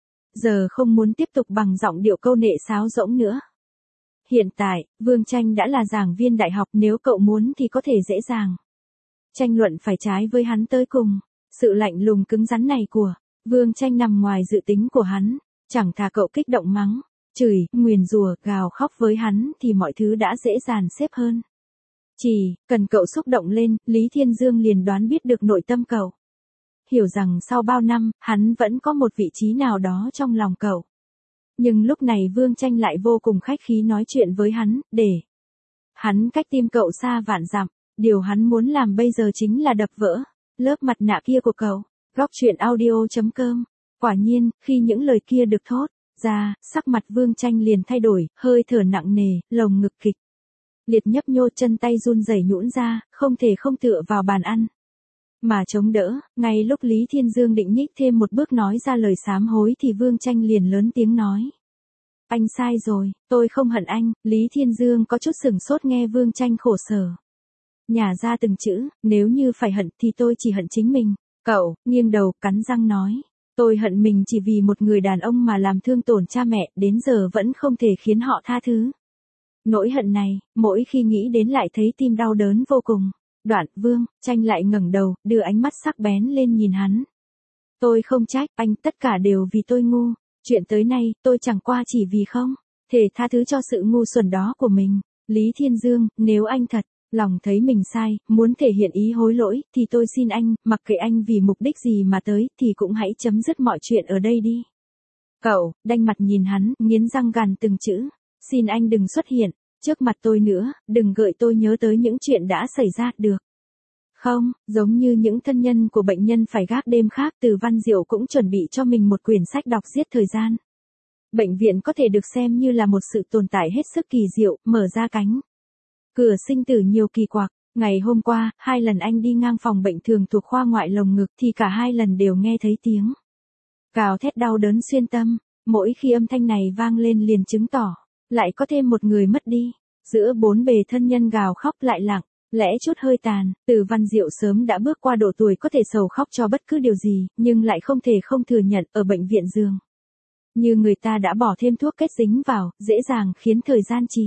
giờ không muốn tiếp tục bằng giọng điệu câu nệ sáo rỗng nữa. Hiện tại, Vương Tranh đã là giảng viên đại học, nếu cậu muốn thì có thể dễ dàng tranh luận phải trái với hắn tới cùng. Sự lạnh lùng cứng rắn này của Vương Tranh nằm ngoài dự tính của hắn, chẳng thà cậu kích động mắng, chửi, nguyền rủa, gào khóc với hắn thì mọi thứ đã dễ dàn xếp hơn. Chỉ cần cậu xúc động lên, Lý Thiên Dương liền đoán biết được nội tâm cậu. Hiểu rằng sau bao năm, hắn vẫn có một vị trí nào đó trong lòng cậu. Nhưng lúc này Vương Tranh lại vô cùng khách khí nói chuyện với hắn, để hắn cách tim cậu xa vạn dặm. Điều hắn muốn làm bây giờ chính là đập vỡ lớp mặt nạ kia của cậu. Góc chuyện audio chấm com. Quả nhiên, khi những lời kia được thốt ra, sắc mặt Vương Tranh liền thay đổi, hơi thở nặng nề, lồng ngực kịch liệt nhấp nhô, chân tay run rẩy nhũn ra, không thể không tựa vào bàn ăn mà chống đỡ. Ngay lúc Lý Thiên Dương định nhích thêm một bước nói ra lời sám hối thì Vương Tranh liền lớn tiếng nói. Anh sai rồi, tôi không hận anh. Lý Thiên Dương có chút sửng sốt nghe Vương Tranh khổ sở nhả ra từng chữ, nếu như phải hận thì tôi chỉ hận chính mình. Cậu, nghiêng đầu, cắn răng nói. Tôi hận mình chỉ vì một người đàn ông mà làm thương tổn cha mẹ, đến giờ vẫn không thể khiến họ tha thứ. Nỗi hận này, mỗi khi nghĩ đến lại thấy tim đau đớn vô cùng. Đoạn, Vương, Tranh lại ngẩng đầu, đưa ánh mắt sắc bén lên nhìn hắn. Tôi không trách, anh, tất cả đều vì tôi ngu. Chuyện tới nay, tôi chẳng qua chỉ vì không thể tha thứ cho sự ngu xuẩn đó của mình. Lý Thiên Dương, nếu anh thật lòng thấy mình sai, muốn thể hiện ý hối lỗi, thì tôi xin anh, mặc kệ anh vì mục đích gì mà tới, thì cũng hãy chấm dứt mọi chuyện ở đây đi. Cậu, đanh mặt nhìn hắn, nghiến răng gằn từng chữ. Xin anh đừng xuất hiện trước mặt tôi nữa, đừng gợi tôi nhớ tới những chuyện đã xảy ra, được không? Giống như những thân nhân của bệnh nhân phải gác đêm khác, Từ Văn Diệu cũng chuẩn bị cho mình một quyển sách đọc giết thời gian. Bệnh viện có thể được xem như là một sự tồn tại hết sức kỳ diệu, mở ra cánh cửa sinh tử nhiều kỳ quặc. Ngày hôm qua, hai lần anh đi ngang phòng bệnh thường thuộc khoa ngoại lồng ngực thì cả hai lần đều nghe thấy tiếng gào thét đau đớn xuyên tâm. Mỗi khi âm thanh này vang lên liền chứng tỏ lại có thêm một người mất đi. Giữa bốn bề thân nhân gào khóc lại lặng lẽ chút hơi tàn. Từ Văn Diệu sớm đã bước qua độ tuổi có thể sầu khóc cho bất cứ điều gì, nhưng lại không thể không thừa nhận ở bệnh viện giường như người ta đã bỏ thêm thuốc kết dính vào, dễ dàng khiến thời gian trì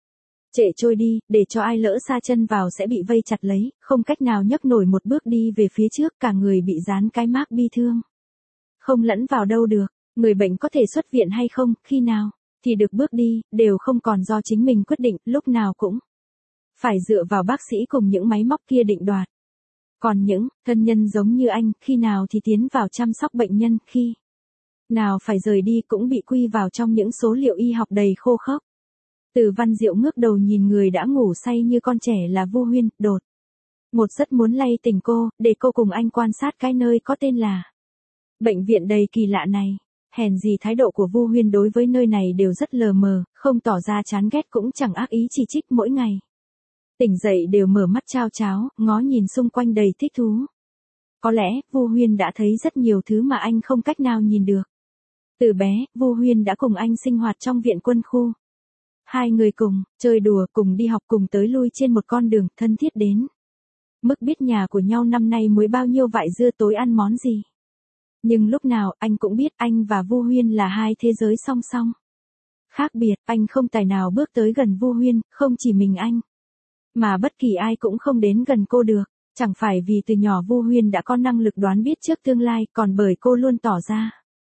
trệ trôi đi, để cho ai lỡ sa chân vào sẽ bị vây chặt lấy, không cách nào nhấc nổi một bước đi về phía trước, cả người bị dán cái mác bi thương. Không lẫn vào đâu được, người bệnh có thể xuất viện hay không, khi nào thì được bước đi, đều không còn do chính mình quyết định, lúc nào cũng phải dựa vào bác sĩ cùng những máy móc kia định đoạt. Còn những thân nhân giống như anh, khi nào thì tiến vào chăm sóc bệnh nhân, khi nào phải rời đi cũng bị quy vào trong những số liệu y học đầy khô khốc. Từ Văn Diệu ngước đầu nhìn người đã ngủ say như con trẻ là Vu Huyên, đột một rất muốn lay tỉnh cô, để cô cùng anh quan sát cái nơi có tên là bệnh viện đầy kỳ lạ này. Hèn gì thái độ của Vu Huyên đối với nơi này đều rất lờ mờ, không tỏ ra chán ghét cũng chẳng ác ý chỉ trích. Mỗi ngày tỉnh dậy đều mở mắt chao cháo, ngó nhìn xung quanh đầy thích thú. Có lẽ, Vu Huyên đã thấy rất nhiều thứ mà anh không cách nào nhìn được. Từ bé, Vu Huyên đã cùng anh sinh hoạt trong viện quân khu. Hai người cùng chơi đùa, cùng đi học, cùng tới lui trên một con đường, thân thiết đến mức biết nhà của nhau năm nay muối bao nhiêu, vại dưa tối ăn món gì. Nhưng lúc nào, anh cũng biết anh và Vu Huyên là hai thế giới song song. Khác biệt, anh không tài nào bước tới gần Vu Huyên, không chỉ mình anh, mà bất kỳ ai cũng không đến gần cô được. Chẳng phải vì từ nhỏ Vu Huyên đã có năng lực đoán biết trước tương lai, còn bởi cô luôn tỏ ra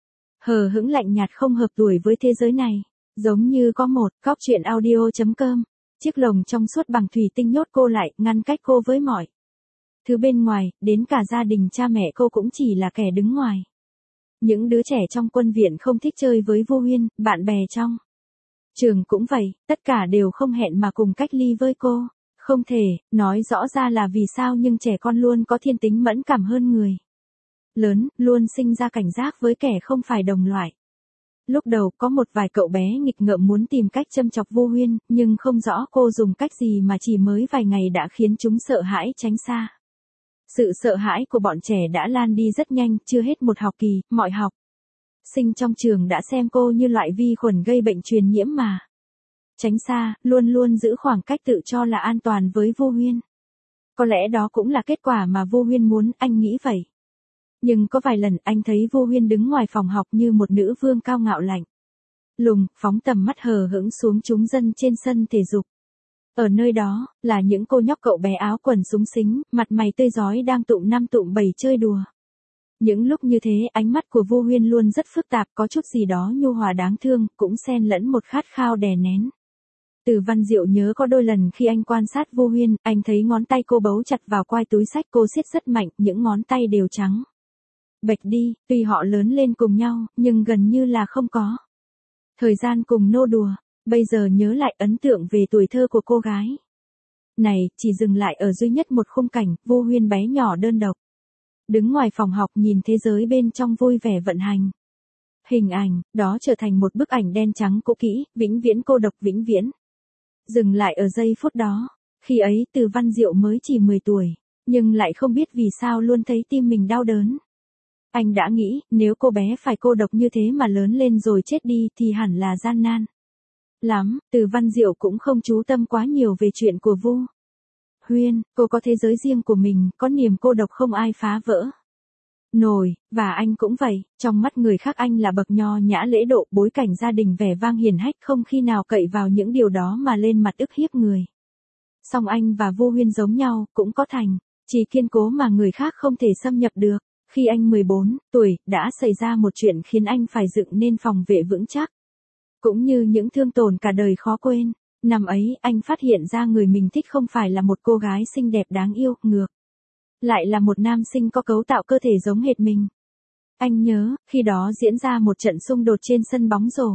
hờ hững lạnh nhạt, không hợp tuổi với thế giới này. Giống như có một góc truyện audio chấm com, chiếc lồng trong suốt bằng thủy tinh nhốt cô lại, ngăn cách cô với mọi thứ bên ngoài, đến cả gia đình cha mẹ cô cũng chỉ là kẻ đứng ngoài. Những đứa trẻ trong quân viện không thích chơi với Vu Huyên, bạn bè trong trường cũng vậy, tất cả đều không hẹn mà cùng cách ly với cô. Không thể nói rõ ra là vì sao, nhưng trẻ con luôn có thiên tính mẫn cảm hơn người lớn, luôn sinh ra cảnh giác với kẻ không phải đồng loại. Lúc đầu có một vài cậu bé nghịch ngợm muốn tìm cách châm chọc Vu Huyên, nhưng không rõ cô dùng cách gì mà chỉ mới vài ngày đã khiến chúng sợ hãi tránh xa. Sự sợ hãi của bọn trẻ đã lan đi rất nhanh, chưa hết một học kỳ, mọi học sinh trong trường đã xem cô như loại vi khuẩn gây bệnh truyền nhiễm mà tránh xa, luôn luôn giữ khoảng cách, tự cho là an toàn với Vu Huyên. Có lẽ đó cũng là kết quả mà Vu Huyên muốn, anh nghĩ vậy. Nhưng có vài lần anh thấy Vu Huyên đứng ngoài phòng học như một nữ vương cao ngạo lạnh lùng, phóng tầm mắt hờ hững xuống chúng dân trên sân thể dục. Ở nơi đó, là những cô nhóc cậu bé áo quần xúng xính, mặt mày tươi rói đang tụm năm tụm bảy chơi đùa. Những lúc như thế, ánh mắt của Vu Huyên luôn rất phức tạp, có chút gì đó nhu hòa đáng thương, cũng xen lẫn một khát khao đè nén. Từ Văn Diệu nhớ có đôi lần khi anh quan sát Vu Huyên, anh thấy ngón tay cô bấu chặt vào quai túi xách cô siết rất mạnh, những ngón tay đều trắng bệch đi, tuy họ lớn lên cùng nhau, nhưng gần như là không có thời gian cùng nô đùa. Bây giờ nhớ lại, ấn tượng về tuổi thơ của cô gái này chỉ dừng lại ở duy nhất một khung cảnh, Vu Huyên bé nhỏ đơn độc đứng ngoài phòng học nhìn thế giới bên trong vui vẻ vận hành. Hình ảnh đó trở thành một bức ảnh đen trắng cũ kỹ, vĩnh viễn cô độc, vĩnh viễn dừng lại ở giây phút đó. Khi ấy Từ Văn Diệu mới chỉ mười tuổi, nhưng lại không biết vì sao luôn thấy tim mình đau đớn. Anh đã nghĩ, nếu cô bé phải cô độc như thế mà lớn lên rồi chết đi thì hẳn là gian nan lắm. Từ Văn Diệu cũng không chú tâm quá nhiều về chuyện của Vu Huyên, cô có thế giới riêng của mình, có niềm cô độc không ai phá vỡ. nổi, và anh cũng vậy, trong mắt người khác anh là bậc nho nhã lễ độ, bối cảnh gia đình vẻ vang hiền hách, không khi nào cậy vào những điều đó mà lên mặt ức hiếp người. Song anh và Vô Huyên giống nhau, cũng có thành, chỉ kiên cố mà người khác không thể xâm nhập được. Khi anh mười bốn tuổi, đã xảy ra một chuyện khiến anh phải dựng nên phòng vệ vững chắc. Cũng như những thương tổn cả đời khó quên. Năm ấy, anh phát hiện ra người mình thích không phải là một cô gái xinh đẹp đáng yêu, ngược lại là một nam sinh có cấu tạo cơ thể giống hệt mình. Anh nhớ, khi đó diễn ra một trận xung đột trên sân bóng rổ.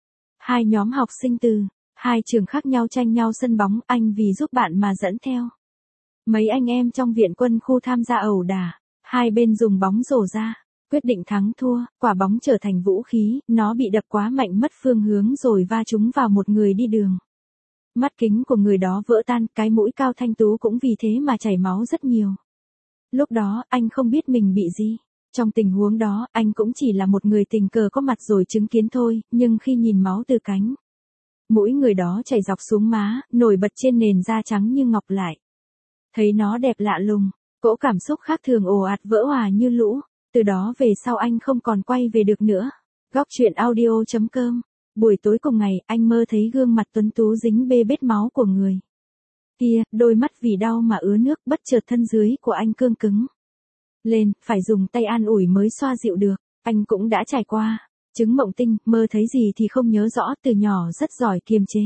Hai nhóm học sinh từ hai trường khác nhau tranh nhau sân bóng, anh vì giúp bạn mà dẫn theo mấy anh em trong viện quân khu tham gia ẩu đả. Hai bên dùng bóng rổ ra, quyết định thắng thua, quả bóng trở thành vũ khí, nó bị đập quá mạnh mất phương hướng rồi va trúng vào một người đi đường. Mắt kính của người đó vỡ tan, cái mũi cao thanh tú cũng vì thế mà chảy máu rất nhiều. Lúc đó, anh không biết mình bị gì. Trong tình huống đó, anh cũng chỉ là một người tình cờ có mặt rồi chứng kiến thôi, nhưng khi nhìn máu từ cánh mũi người đó chảy dọc xuống má, nổi bật trên nền da trắng như ngọc lại. Thấy nó đẹp lạ lùng, cỗ cảm xúc khác thường ồ ạt vỡ hòa như lũ. Từ đó về sau anh không còn quay về được nữa. Góc truyện audio chấm com. Buổi tối cùng ngày, anh mơ thấy gương mặt tuấn tú dính bê bết máu của người kia, đôi mắt vì đau mà ứa nước, bất chợt thân dưới của anh cương cứng lên, phải dùng tay an ủi mới xoa dịu được. Anh cũng đã trải qua chứng mộng tinh, mơ thấy gì thì không nhớ rõ, từ nhỏ rất giỏi kiềm chế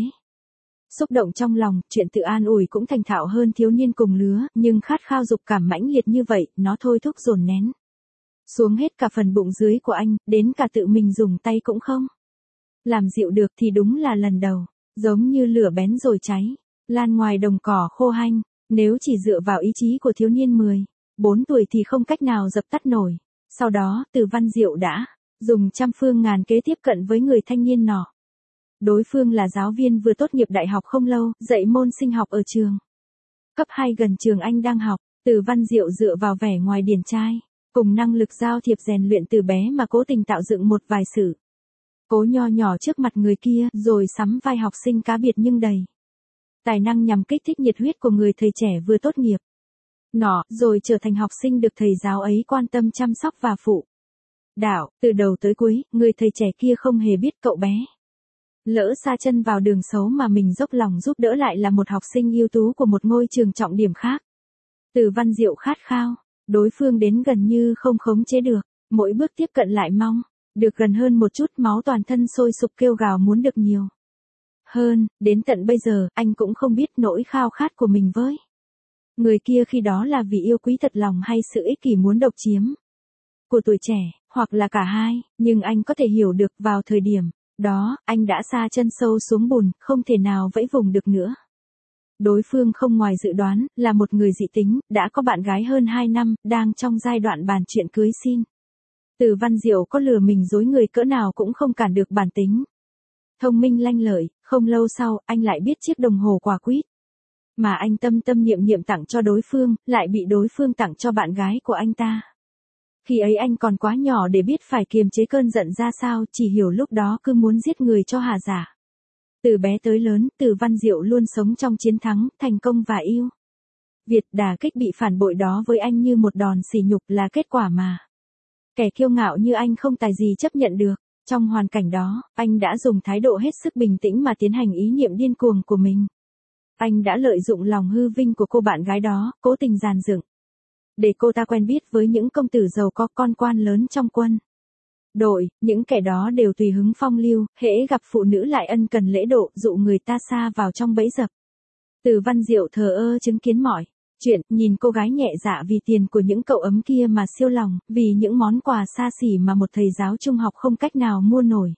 xúc động trong lòng, chuyện tự an ủi cũng thành thạo hơn thiếu niên cùng lứa, nhưng khát khao dục cảm mãnh liệt như vậy, nó thôi thúc dồn nén xuống hết cả phần bụng dưới của anh, đến cả tự mình dùng tay cũng không làm dịu được. Thì đúng là lần đầu, giống như lửa bén rồi cháy lan ngoài đồng cỏ khô hanh. Nếu chỉ dựa vào ý chí của thiếu niên mười bốn tuổi thì không cách nào dập tắt nổi. Sau đó, Từ Văn Diệu đã dùng trăm phương ngàn kế tiếp cận với người thanh niên nọ. Đối phương là giáo viên vừa tốt nghiệp đại học không lâu, dạy môn sinh học ở trường cấp hai gần trường anh đang học. Từ Văn Diệu dựa vào vẻ ngoài điển trai, cùng năng lực giao thiệp rèn luyện từ bé mà cố tình tạo dựng một vài sự cố nho nhỏ trước mặt người kia, rồi sắm vai học sinh cá biệt nhưng đầy tài năng nhằm kích thích nhiệt huyết của người thầy trẻ vừa tốt nghiệp nọ, rồi trở thành học sinh được thầy giáo ấy quan tâm chăm sóc và phụ đạo. Từ đầu tới cuối, người thầy trẻ kia không hề biết cậu bé lỡ sa chân vào đường xấu mà mình dốc lòng giúp đỡ lại là một học sinh ưu tú của một ngôi trường trọng điểm khác. Từ Văn Diệu khát khao, đối phương đến gần như không khống chế được, mỗi bước tiếp cận lại mong được gần hơn một chút, máu toàn thân sôi sục kêu gào muốn được nhiều hơn. Đến tận bây giờ, anh cũng không biết nỗi khao khát của mình với người kia khi đó là vì yêu quý thật lòng hay sự ích kỷ muốn độc chiếm của tuổi trẻ, hoặc là cả hai, nhưng anh có thể hiểu được vào thời điểm đó, anh đã sa chân sâu xuống bùn, không thể nào vẫy vùng được nữa. Đối phương không ngoài dự đoán, là một người dị tính, đã có bạn gái hơn hai năm, đang trong giai đoạn bàn chuyện cưới xin. Từ Văn Diệu có lừa mình dối người cỡ nào cũng không cản được bản tính thông minh lanh lợi. Không lâu sau, anh lại biết chiếc đồng hồ quả quýt mà anh tâm tâm niệm niệm tặng cho đối phương, lại bị đối phương tặng cho bạn gái của anh ta. Khi ấy anh còn quá nhỏ để biết phải kiềm chế cơn giận ra sao, chỉ hiểu lúc đó cứ muốn giết người cho hà giả. Từ bé tới lớn, Từ Văn Diệu luôn sống trong chiến thắng, thành công và yêu Việt. Đả kích bị phản bội đó với anh như một đòn sỉ nhục, là kết quả mà kẻ kiêu ngạo như anh không tài gì chấp nhận được. Trong hoàn cảnh đó, anh đã dùng thái độ hết sức bình tĩnh mà tiến hành ý niệm điên cuồng của mình. Anh đã lợi dụng lòng hư vinh của cô bạn gái đó, cố tình dàn dựng để cô ta quen biết với những công tử giàu có, con quan lớn trong quân đội. Những kẻ đó đều tùy hứng phong lưu, hễ gặp phụ nữ lại ân cần lễ độ, dụ người ta sa vào trong bẫy dập. Từ Văn Diệu thờ ơ chứng kiến mọi chuyện, nhìn cô gái nhẹ dạ vì tiền của những cậu ấm kia mà siêu lòng, vì những món quà xa xỉ mà một thầy giáo trung học không cách nào mua nổi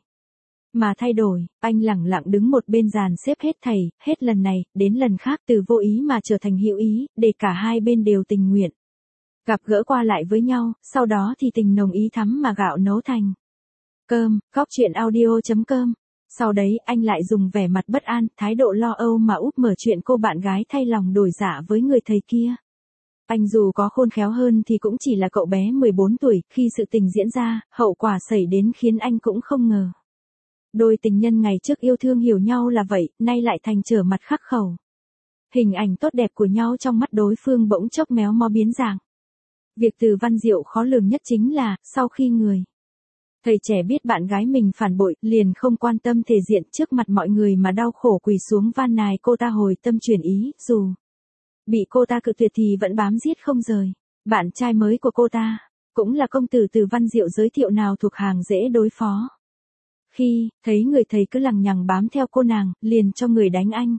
mà thay đổi. Anh lẳng lặng đứng một bên dàn xếp hết thầy, hết lần này đến lần khác, từ vô ý mà trở thành hữu ý, để cả hai bên đều tình nguyện gặp gỡ qua lại với nhau, sau đó thì tình nồng ý thắm mà gạo nấu thành cơm. Góc truyện audio chấm com. Sau đấy, anh lại dùng vẻ mặt bất an, thái độ lo âu mà úp mở chuyện cô bạn gái thay lòng đổi dạ với người thầy kia. Anh dù có khôn khéo hơn thì cũng chỉ là cậu bé mười bốn tuổi, khi sự tình diễn ra, hậu quả xảy đến khiến anh cũng không ngờ. Đôi tình nhân ngày trước yêu thương hiểu nhau là vậy, nay lại thành trở mặt khắc khẩu. Hình ảnh tốt đẹp của nhau trong mắt đối phương bỗng chốc méo mó biến dạng. Việc Từ Văn Diệu khó lường nhất chính là, sau khi người thầy trẻ biết bạn gái mình phản bội, liền không quan tâm thể diện trước mặt mọi người mà đau khổ quỳ xuống van nài cô ta hồi tâm chuyển ý, dù bị cô ta cự tuyệt thì vẫn bám giết không rời. Bạn trai mới của cô ta, cũng là công tử Từ Văn Diệu giới thiệu nào thuộc hàng dễ đối phó. Khi thấy người thầy cứ lằng nhằng bám theo cô nàng, liền cho người đánh anh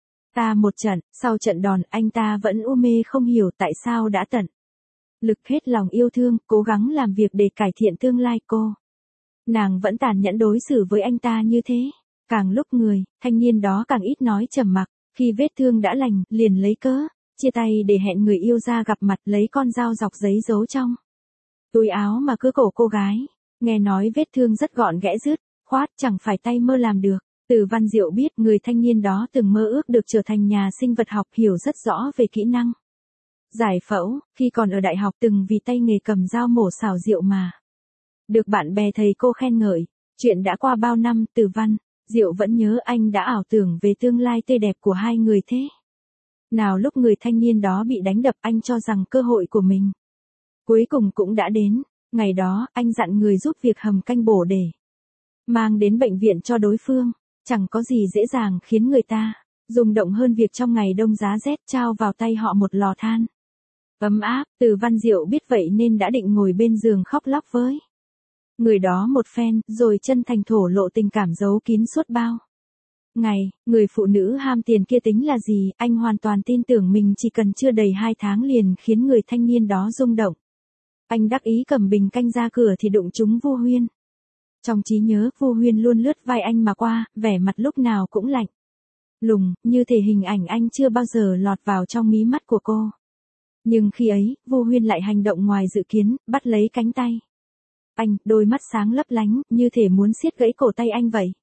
ta một trận, sau trận đòn anh ta vẫn u mê không hiểu tại sao đã tận lực hết lòng yêu thương, cố gắng làm việc để cải thiện tương lai cô. Nàng vẫn tàn nhẫn đối xử với anh ta như thế. Càng lúc người thanh niên đó càng ít nói trầm mặc, khi vết thương đã lành, liền lấy cớ chia tay để hẹn người yêu ra gặp mặt, lấy con dao dọc giấy giấu trong túi áo mà cứa cổ cô gái. Nghe nói vết thương rất gọn ghẽ dứt khoát, chẳng phải tay mơ làm được. Từ Văn Diệu biết người thanh niên đó từng mơ ước được trở thành nhà sinh vật học, hiểu rất rõ về kỹ năng giải phẫu, khi còn ở đại học từng vì tay nghề cầm dao mổ xảo diệu mà được bạn bè thầy cô khen ngợi. Chuyện đã qua bao năm, Từ Văn Diệu vẫn nhớ anh đã ảo tưởng về tương lai tươi đẹp của hai người thế nào. Lúc người thanh niên đó bị đánh đập, anh cho rằng cơ hội của mình cuối cùng cũng đã đến. Ngày đó, anh dặn người giúp việc hầm canh bổ để mang đến bệnh viện cho đối phương. Chẳng có gì dễ dàng khiến người ta rung động hơn việc trong ngày đông giá rét trao vào tay họ một lò than ấm áp. Từ Văn Diệu biết vậy nên đã định ngồi bên giường khóc lóc với người đó một phen, rồi chân thành thổ lộ tình cảm giấu kín suốt bao ngày. Người phụ nữ ham tiền kia tính là gì, anh hoàn toàn tin tưởng mình chỉ cần chưa đầy hai tháng liền khiến người thanh niên đó rung động. Anh đắc ý cầm bình canh ra cửa thì đụng trúng Vu Huyên. Trong trí nhớ, Vu Huyên luôn lướt vai anh mà qua, vẻ mặt lúc nào cũng lạnh lùng, như thể hình ảnh anh chưa bao giờ lọt vào trong mí mắt của cô. Nhưng khi ấy, Vu Huyên lại hành động ngoài dự kiến, bắt lấy cánh tay anh, đôi mắt sáng lấp lánh, như thể muốn siết gãy cổ tay anh vậy.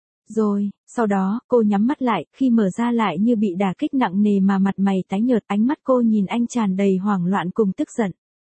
Rồi, sau đó, cô nhắm mắt lại, khi mở ra lại như bị đả kích nặng nề mà mặt mày tái nhợt, ánh mắt cô nhìn anh tràn đầy hoảng loạn cùng tức giận.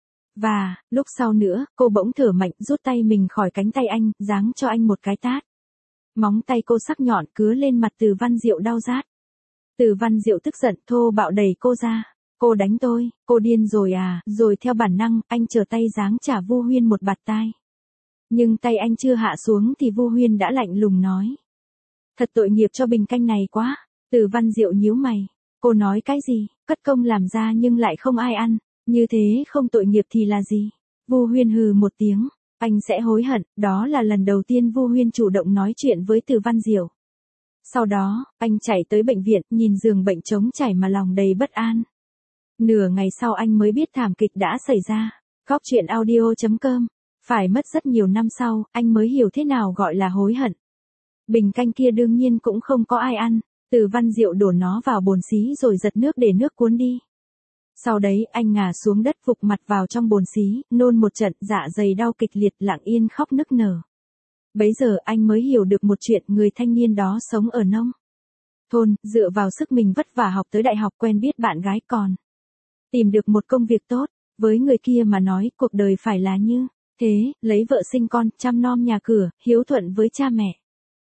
Và, lúc sau nữa, cô bỗng thở mạnh rút tay mình khỏi cánh tay anh, giáng cho anh một cái tát. Móng tay cô sắc nhọn cứa lên mặt Từ Văn Diệu đau rát. Từ Văn Diệu tức giận thô bạo đẩy cô ra. Cô đánh tôi, cô điên rồi à, rồi theo bản năng, anh trở tay giáng trả Vu Huyên một bạt tai. Nhưng tay anh chưa hạ xuống thì Vu Huyên đã lạnh lùng nói. Thật tội nghiệp cho bình canh này quá. Từ Văn Diệu nhíu mày. Cô nói cái gì, cất công làm ra nhưng lại không ai ăn. Như thế không tội nghiệp thì là gì? Vu Huyên hừ một tiếng. Anh sẽ hối hận, đó là lần đầu tiên Vu Huyên chủ động nói chuyện với Từ Văn Diệu. Sau đó, anh chạy tới bệnh viện, nhìn giường bệnh trống trải mà lòng đầy bất an. Nửa ngày sau anh mới biết thảm kịch đã xảy ra. Góc truyện audio chấm com. Phải mất rất nhiều năm sau, anh mới hiểu thế nào gọi là hối hận. Bình canh kia đương nhiên cũng không có ai ăn. Từ Văn Diệu đổ nó vào bồn xí rồi giật nước để nước cuốn đi. Sau đấy anh ngả xuống đất vụt mặt vào trong bồn xí, nôn một trận, dạ dày đau kịch liệt, lặng yên khóc nức nở. Bấy giờ anh mới hiểu được một chuyện, người thanh niên đó sống ở nông thôn, dựa vào sức mình vất vả học tới đại học, quen biết bạn gái, còn tìm được một công việc tốt. Với người kia mà nói, cuộc đời phải là như thế, lấy vợ sinh con, chăm nom nhà cửa, hiếu thuận với cha mẹ.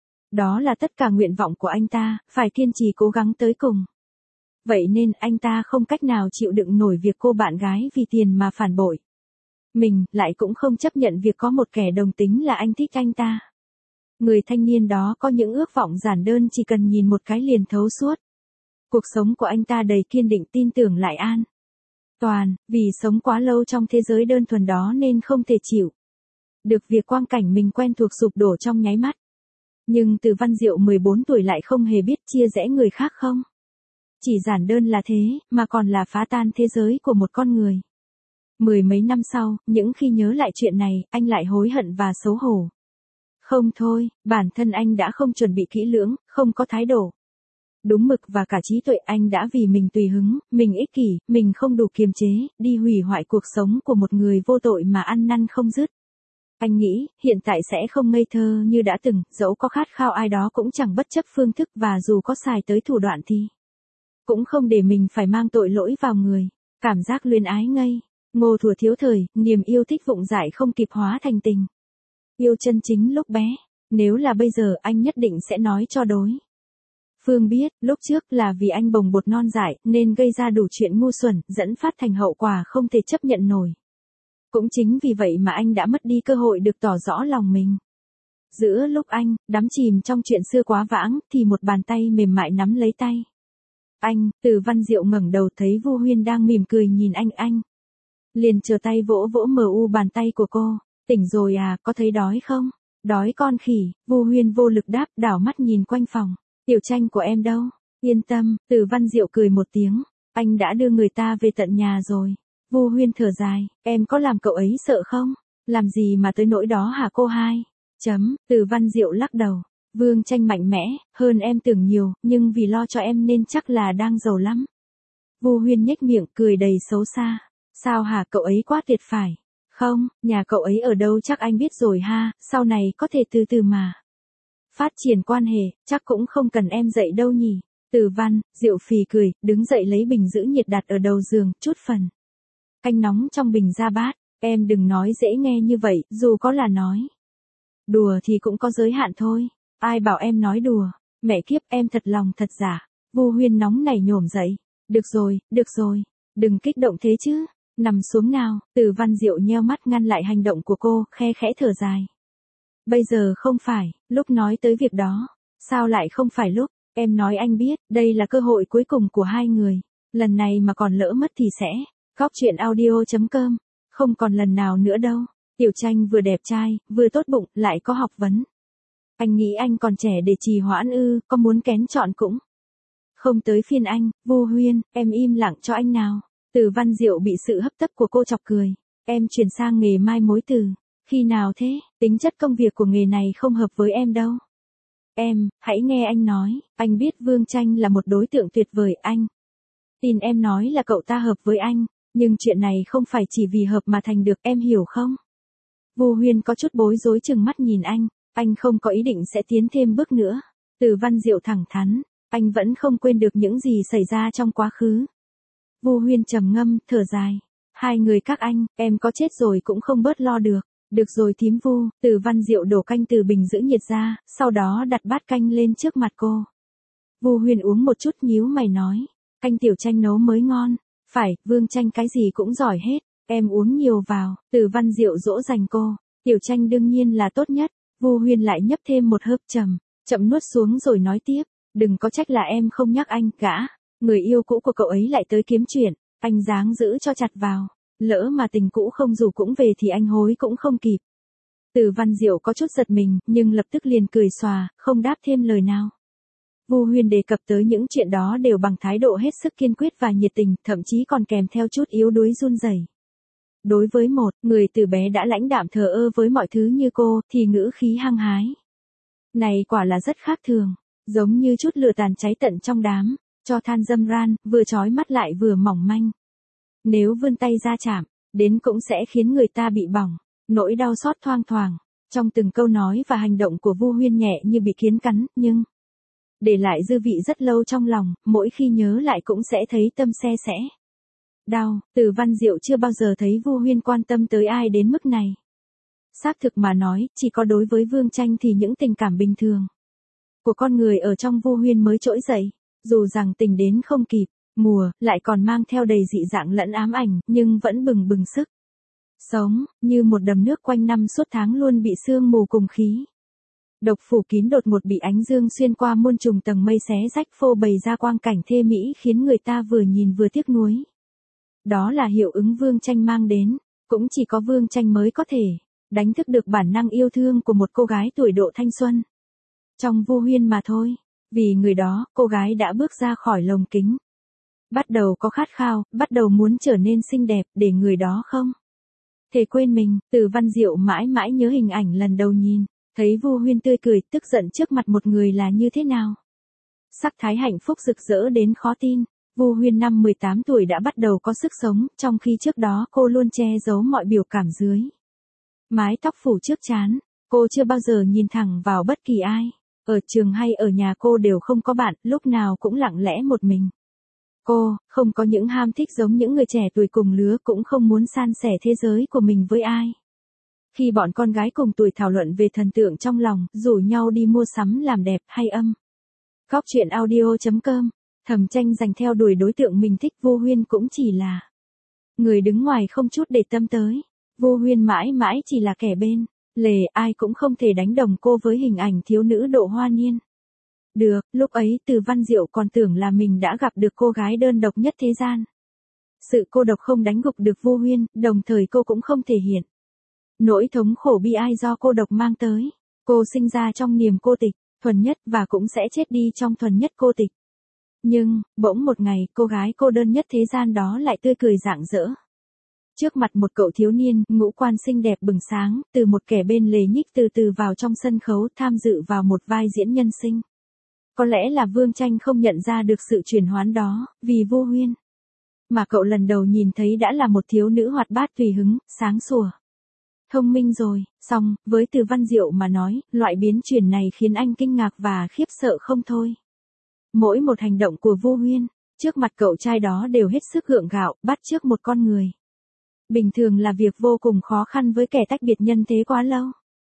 Đó là tất cả nguyện vọng của anh ta, phải kiên trì cố gắng tới cùng. Vậy nên anh ta không cách nào chịu đựng nổi việc cô bạn gái vì tiền mà phản bội mình, lại cũng không chấp nhận việc có một kẻ đồng tính là anh thích anh ta. Người thanh niên đó có những ước vọng giản đơn, chỉ cần nhìn một cái liền thấu suốt. Cuộc sống của anh ta đầy kiên định, tin tưởng lại an toàn, vì sống quá lâu trong thế giới đơn thuần đó nên không thể chịu được việc quang cảnh mình quen thuộc sụp đổ trong nháy mắt. Nhưng Từ Văn Diệu mười bốn tuổi lại không hề biết chia rẽ người khác không. Chỉ giản đơn là thế, mà còn là phá tan thế giới của một con người. Mười mấy năm sau, những khi nhớ lại chuyện này, anh lại hối hận và xấu hổ. Không thôi, bản thân anh đã không chuẩn bị kỹ lưỡng, không có thái độ đúng mực và cả trí tuệ. Anh đã vì mình tùy hứng, mình ích kỷ, mình không đủ kiềm chế, đi hủy hoại cuộc sống của một người vô tội mà ăn năn không dứt. Anh nghĩ, hiện tại sẽ không ngây thơ như đã từng, dẫu có khát khao ai đó cũng chẳng bất chấp phương thức, và dù có xài tới thủ đoạn thì cũng không để mình phải mang tội lỗi vào người. Cảm giác luyến ái ngây ngô thuở thiếu thời, niềm yêu thích vụng dại không kịp hóa thành tình yêu chân chính lúc bé. Nếu là bây giờ, anh nhất định sẽ nói cho đối phương biết, lúc trước là vì anh bồng bột non dại nên gây ra đủ chuyện ngu xuẩn, dẫn phát thành hậu quả không thể chấp nhận nổi. Cũng chính vì vậy mà anh đã mất đi cơ hội được tỏ rõ lòng mình. Giữa lúc anh đắm chìm trong chuyện xưa quá vãng thì một bàn tay mềm mại nắm lấy tay anh. Từ Văn Diệu ngẩng đầu thấy Vu Huyên đang mỉm cười nhìn anh anh liền chờ tay vỗ vỗ mờ u bàn tay của cô. Tỉnh rồi à, có thấy đói không? Đói con khỉ. Vu Huyên vô lực đáp, đảo mắt nhìn quanh phòng. Tiểu Tranh của em đâu? Yên tâm. Từ Văn Diệu cười một tiếng. Anh đã đưa người ta về tận nhà rồi. Vu Huyên thở dài, em có làm cậu ấy sợ không? Làm gì mà tới nỗi đó hả cô hai? Chấm. Từ Văn Diệu lắc đầu. Vương Tranh mạnh mẽ hơn em tưởng nhiều, nhưng vì lo cho em nên chắc là đang giàu lắm. Vu Huyên nhếch miệng cười đầy xấu xa. Sao hả, cậu ấy quá tuyệt phải. Không, nhà cậu ấy ở đâu chắc anh biết rồi ha, sau này có thể từ từ mà phát triển quan hệ, chắc cũng không cần em dạy đâu nhỉ. Từ Văn Diệu phì cười, đứng dậy lấy bình giữ nhiệt đặt ở đầu giường, chút phần canh nóng trong bình ra bát. Em đừng nói dễ nghe như vậy, dù có là nói đùa thì cũng có giới hạn thôi. Ai bảo em nói đùa, mẹ kiếp, em thật lòng thật giả. Vu Huyên nóng nảy nhổm dậy. Được rồi, được rồi, đừng kích động thế chứ. Nằm xuống nào. Từ Văn Diệu nheo mắt ngăn lại hành động của cô, khe khẽ thở dài. Bây giờ không phải lúc nói tới việc đó. Sao lại không phải lúc? Em nói anh biết, đây là cơ hội cuối cùng của hai người. Lần này mà còn lỡ mất thì sẽ góc truyện audio chấm com. Không còn lần nào nữa đâu. Tiểu Tranh vừa đẹp trai, vừa tốt bụng, lại có học vấn. Anh nghĩ anh còn trẻ để trì hoãn ư, có muốn kén chọn cũng không tới phiên anh. Vu Huyên, em im lặng cho anh nào. Từ Văn Diệu bị sự hấp tấp của cô chọc cười. Em chuyển sang nghề mai mối từ khi nào thế? Tính chất công việc của nghề này không hợp với em đâu. Em, hãy nghe anh nói, anh biết Vương Tranh là một đối tượng tuyệt vời, anh tin em nói là cậu ta hợp với anh, nhưng chuyện này không phải chỉ vì hợp mà thành được, em hiểu không? Vu Huyên có chút bối rối chừng mắt nhìn anh, anh không có ý định sẽ tiến thêm bước nữa. Từ Văn Diệu thẳng thắn, anh vẫn không quên được những gì xảy ra trong quá khứ. Vu Huyên trầm ngâm, thở dài. Hai người các anh, em có chết rồi cũng không bớt lo được. Được rồi thím Vu. Từ Văn Diệu đổ canh từ bình giữ nhiệt ra, sau đó đặt bát canh lên trước mặt cô. Vu Huyên uống một chút nhíu mày nói. Canh Tiểu Tranh nấu mới ngon. Phải, Vương Tranh cái gì cũng giỏi hết. Em uống nhiều vào. Từ Văn Diệu dỗ dành cô. Tiểu Tranh đương nhiên là tốt nhất. Vu Huyên lại nhấp thêm một hớp trầm, chậm nuốt xuống rồi nói tiếp. Đừng có trách là em không nhắc anh, gã người yêu cũ của cậu ấy lại tới kiếm chuyện, anh dáng giữ cho chặt vào. Lỡ mà tình cũ không dù cũng về thì anh hối cũng không kịp. Từ Văn Diệu có chút giật mình, nhưng lập tức liền cười xòa, không đáp thêm lời nào. Vu Huyên đề cập tới những chuyện đó đều bằng thái độ hết sức kiên quyết và nhiệt tình, thậm chí còn kèm theo chút yếu đuối run rẩy. Đối với một người từ bé đã lãnh đạm thờ ơ với mọi thứ như cô, thì ngữ khí hăng hái này quả là rất khác thường, giống như chút lửa tàn cháy tận trong đám cho than dâm ran, vừa chói mắt lại vừa mỏng manh. Nếu vươn tay ra chạm đến cũng sẽ khiến người ta bị bỏng. Nỗi đau xót thoang thoảng trong từng câu nói và hành động của Vu Huyên nhẹ như bị kiến cắn, nhưng để lại dư vị rất lâu trong lòng, mỗi khi nhớ lại cũng sẽ thấy tâm se sẽ đau. Từ Văn Diệu chưa bao giờ thấy Vu Huyên quan tâm tới ai đến mức này. Xác thực mà nói, chỉ có đối với Vương Tranh thì những tình cảm bình thường của con người ở trong Vu Huyên mới trỗi dậy. Dù rằng tình đến không kịp, mùa, lại còn mang theo đầy dị dạng lẫn ám ảnh, nhưng vẫn bừng bừng sức sống, như một đầm nước quanh năm suốt tháng luôn bị sương mù cùng khí độc phủ kín, đột ngột bị ánh dương xuyên qua muôn trùng tầng mây xé rách, phô bày ra quang cảnh thê mỹ khiến người ta vừa nhìn vừa tiếc nuối. Đó là hiệu ứng Vương Tranh mang đến, cũng chỉ có Vương Tranh mới có thể đánh thức được bản năng yêu thương của một cô gái tuổi độ thanh xuân trong Vu Huyên mà thôi. Vì người đó, cô gái đã bước ra khỏi lồng kính, bắt đầu có khát khao, bắt đầu muốn trở nên xinh đẹp, để người đó không thể quên mình. Từ Văn Diệu mãi mãi nhớ hình ảnh lần đầu nhìn thấy Vu Huyên tươi cười, tức giận trước mặt một người là như thế nào. Sắc thái hạnh phúc rực rỡ đến khó tin. Vu Huyên năm mười tám tuổi đã bắt đầu có sức sống, trong khi trước đó cô luôn che giấu mọi biểu cảm dưới mái tóc phủ trước trán. Cô chưa bao giờ nhìn thẳng vào bất kỳ ai. Ở trường hay ở nhà cô đều không có bạn, lúc nào cũng lặng lẽ một mình. Cô không có những ham thích giống những người trẻ tuổi cùng lứa, cũng không muốn san sẻ thế giới của mình với ai. Khi bọn con gái cùng tuổi thảo luận về thần tượng trong lòng, rủ nhau đi mua sắm làm đẹp hay âm góc truyện audio chấm com, Thẩm Tranh dành theo đuổi đối tượng mình thích. Vu Huyên cũng chỉ là người đứng ngoài không chút để tâm tới. Vô Huyên mãi mãi chỉ là kẻ bên lề, ai cũng không thể đánh đồng cô với hình ảnh thiếu nữ độ hoa niên. Được, lúc ấy Từ Văn Diệu còn tưởng là mình đã gặp được cô gái đơn độc nhất thế gian. Sự cô độc không đánh gục được Vô Huyên, đồng thời cô cũng không thể hiện nỗi thống khổ bi ai do cô độc mang tới. Cô sinh ra trong niềm cô tịch, thuần nhất và cũng sẽ chết đi trong thuần nhất cô tịch. Nhưng, bỗng một ngày, cô gái cô đơn nhất thế gian đó lại tươi cười rạng rỡ. Trước mặt một cậu thiếu niên, ngũ quan xinh đẹp bừng sáng, từ một kẻ bên lề nhích từ từ vào trong sân khấu tham dự vào một vai diễn nhân sinh. Có lẽ là Vương Tranh không nhận ra được sự chuyển hoán đó, vì Vô Huyên mà cậu lần đầu nhìn thấy đã là một thiếu nữ hoạt bát tùy hứng, sáng sủa. Thông minh rồi, song, với Từ Văn Diệu mà nói, loại biến chuyển này khiến anh kinh ngạc và khiếp sợ không thôi. Mỗi một hành động của Vô Huyên, trước mặt cậu trai đó đều hết sức gượng gạo, bắt chước một con người bình thường là việc vô cùng khó khăn với kẻ tách biệt nhân thế quá lâu.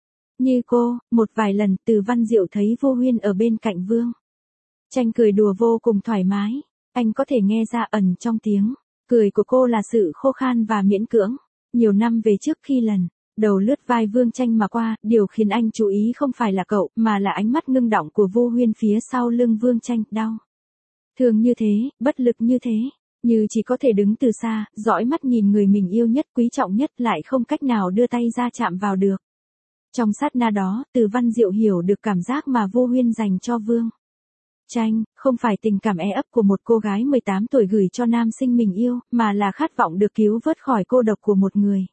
Như cô, một vài lần Từ Văn Diệu thấy Vô Huyên ở bên cạnh Vương Tranh cười đùa vô cùng thoải mái, anh có thể nghe ra ẩn trong tiếng cười của cô là sự khô khan và miễn cưỡng. Nhiều năm về trước khi lần đầu lướt vai Vương Tranh mà qua, điều khiến anh chú ý không phải là cậu, mà là ánh mắt ngưng đọng của Vô Huyên phía sau lưng Vương Tranh, đau thương như thế, bất lực như thế, như chỉ có thể đứng từ xa, dõi mắt nhìn người mình yêu nhất, quý trọng nhất lại không cách nào đưa tay ra chạm vào được. Trong sát na đó, Từ Văn Diệu hiểu được cảm giác mà Vô Huyên dành cho Vương Tranh, không phải tình cảm e ấp của một cô gái mười tám tuổi gửi cho nam sinh mình yêu, mà là khát vọng được cứu vớt khỏi cô độc của một người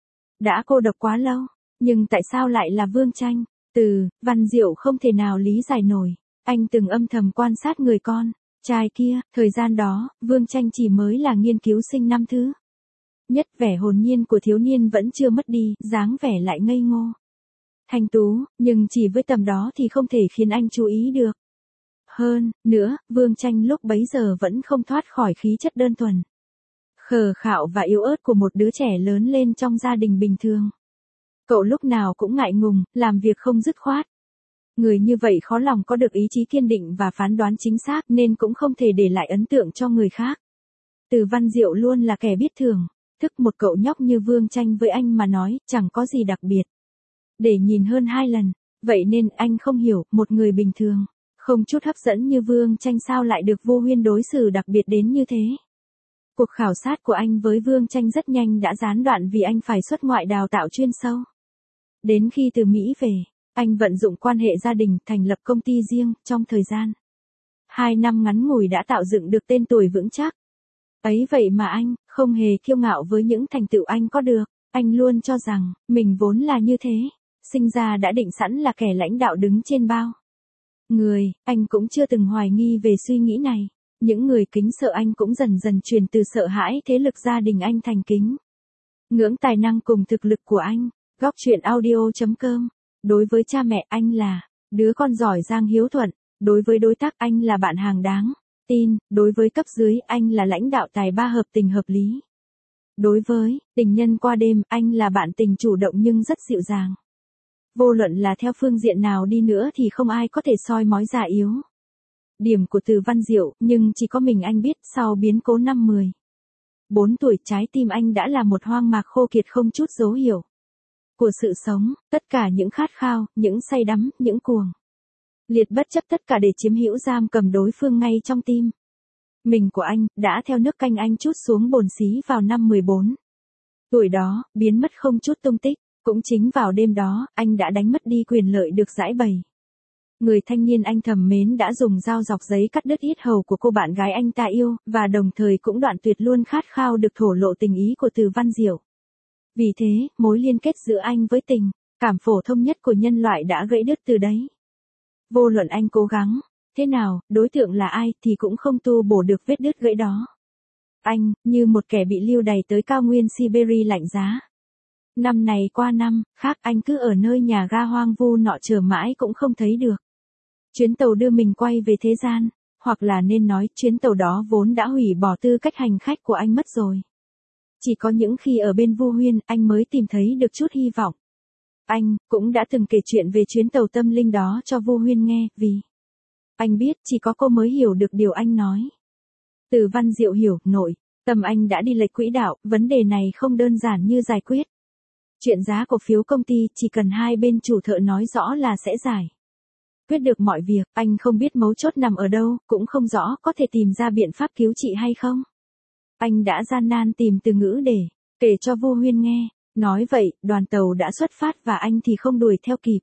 đã cô độc quá lâu. Nhưng tại sao lại là Vương Tranh? Từ Văn Diệu không thể nào lý giải nổi. Anh từng âm thầm quan sát người con trai kia, thời gian đó, Vương Tranh chỉ mới là nghiên cứu sinh năm thứ nhất, vẻ hồn nhiên của thiếu niên vẫn chưa mất đi, dáng vẻ lại ngây ngô, thanh tú, nhưng chỉ với tầm đó thì không thể khiến anh chú ý được. Hơn nữa, Vương Tranh lúc bấy giờ vẫn không thoát khỏi khí chất đơn thuần, khờ khạo và yếu ớt của một đứa trẻ lớn lên trong gia đình bình thường. Cậu lúc nào cũng ngại ngùng, làm việc không dứt khoát. Người như vậy khó lòng có được ý chí kiên định và phán đoán chính xác, nên cũng không thể để lại ấn tượng cho người khác. Từ Văn Diệu luôn là kẻ biết thưởng thức một cậu nhóc như Vương Tranh với anh mà nói, chẳng có gì đặc biệt để nhìn hơn hai lần. Vậy nên anh không hiểu, một người bình thường, không chút hấp dẫn như Vương Tranh sao lại được Vô Huyên đối xử đặc biệt đến như thế. Cuộc khảo sát của anh với Vương Tranh rất nhanh đã gián đoạn vì anh phải xuất ngoại đào tạo chuyên sâu. Đến khi từ Mỹ về, anh vận dụng quan hệ gia đình thành lập công ty riêng, trong thời gian hai năm ngắn ngủi đã tạo dựng được tên tuổi vững chắc. Ấy vậy mà anh không hề kiêu ngạo với những thành tựu anh có được, anh luôn cho rằng mình vốn là như thế, sinh ra đã định sẵn là kẻ lãnh đạo đứng trên bao người. Anh cũng chưa từng hoài nghi về suy nghĩ này. Những người kính sợ anh cũng dần dần chuyển từ sợ hãi thế lực gia đình anh thành kính ngưỡng tài năng cùng thực lực của anh. Góc truyện audio chấm com. Đối với cha mẹ, anh là đứa con giỏi giang hiếu thuận. Đối với đối tác, anh là bạn hàng đáng tin. Đối với cấp dưới, anh là lãnh đạo tài ba hợp tình hợp lý. Đối với tình nhân qua đêm, anh là bạn tình chủ động nhưng rất dịu dàng. Vô luận là theo phương diện nào đi nữa thì không ai có thể soi mói già yếu điểm của Từ Văn Diệu, nhưng chỉ có mình anh biết, sau biến cố năm mười bốn tuổi, trái tim anh đã là một hoang mạc khô kiệt không chút dấu hiệu của sự sống, tất cả những khát khao, những say đắm, những cuồng liệt bất chấp tất cả để chiếm hữu giam cầm đối phương ngay trong tim mình của anh, đã theo nước canh anh trút xuống bồn xí vào năm mười bốn tuổi đó, biến mất không chút tung tích. Cũng chính vào đêm đó, anh đã đánh mất đi quyền lợi được giải bày. Người thanh niên anh thầm mến đã dùng dao dọc giấy cắt đứt yết hầu của cô bạn gái anh ta yêu, và đồng thời cũng đoạn tuyệt luôn khát khao được thổ lộ tình ý của Từ Văn Diệu. Vì thế, mối liên kết giữa anh với tình cảm phổ thông nhất của nhân loại đã gãy đứt từ đấy. Vô luận anh cố gắng thế nào, đối tượng là ai thì cũng không tu bổ được vết đứt gãy đó. Anh, như một kẻ bị lưu đày tới cao nguyên Siberia lạnh giá. Năm này qua năm khác, anh cứ ở nơi nhà ga hoang vu nọ chờ mãi cũng không thấy được chuyến tàu đưa mình quay về thế gian, hoặc là nên nói chuyến tàu đó vốn đã hủy bỏ tư cách hành khách của anh mất rồi. Chỉ có những khi ở bên Vô Huyên, anh mới tìm thấy được chút hy vọng. Anh cũng đã từng kể chuyện về chuyến tàu tâm linh đó cho Vô Huyên nghe, vì anh biết chỉ có cô mới hiểu được điều anh nói. Từ Văn Diệu hiểu nội tâm anh đã đi lệch quỹ đạo, vấn đề này không đơn giản như giải quyết Chuyện giá cổ phiếu công ty chỉ cần hai bên chủ thợ nói rõ là sẽ giải quyết được mọi việc. Anh không biết mấu chốt nằm ở đâu, cũng không rõ có thể tìm ra biện pháp cứu chị hay không. Anh đã gian nan tìm từ ngữ để kể cho Vu Huyên nghe. Nói vậy, đoàn tàu đã xuất phát và anh thì không đuổi theo kịp.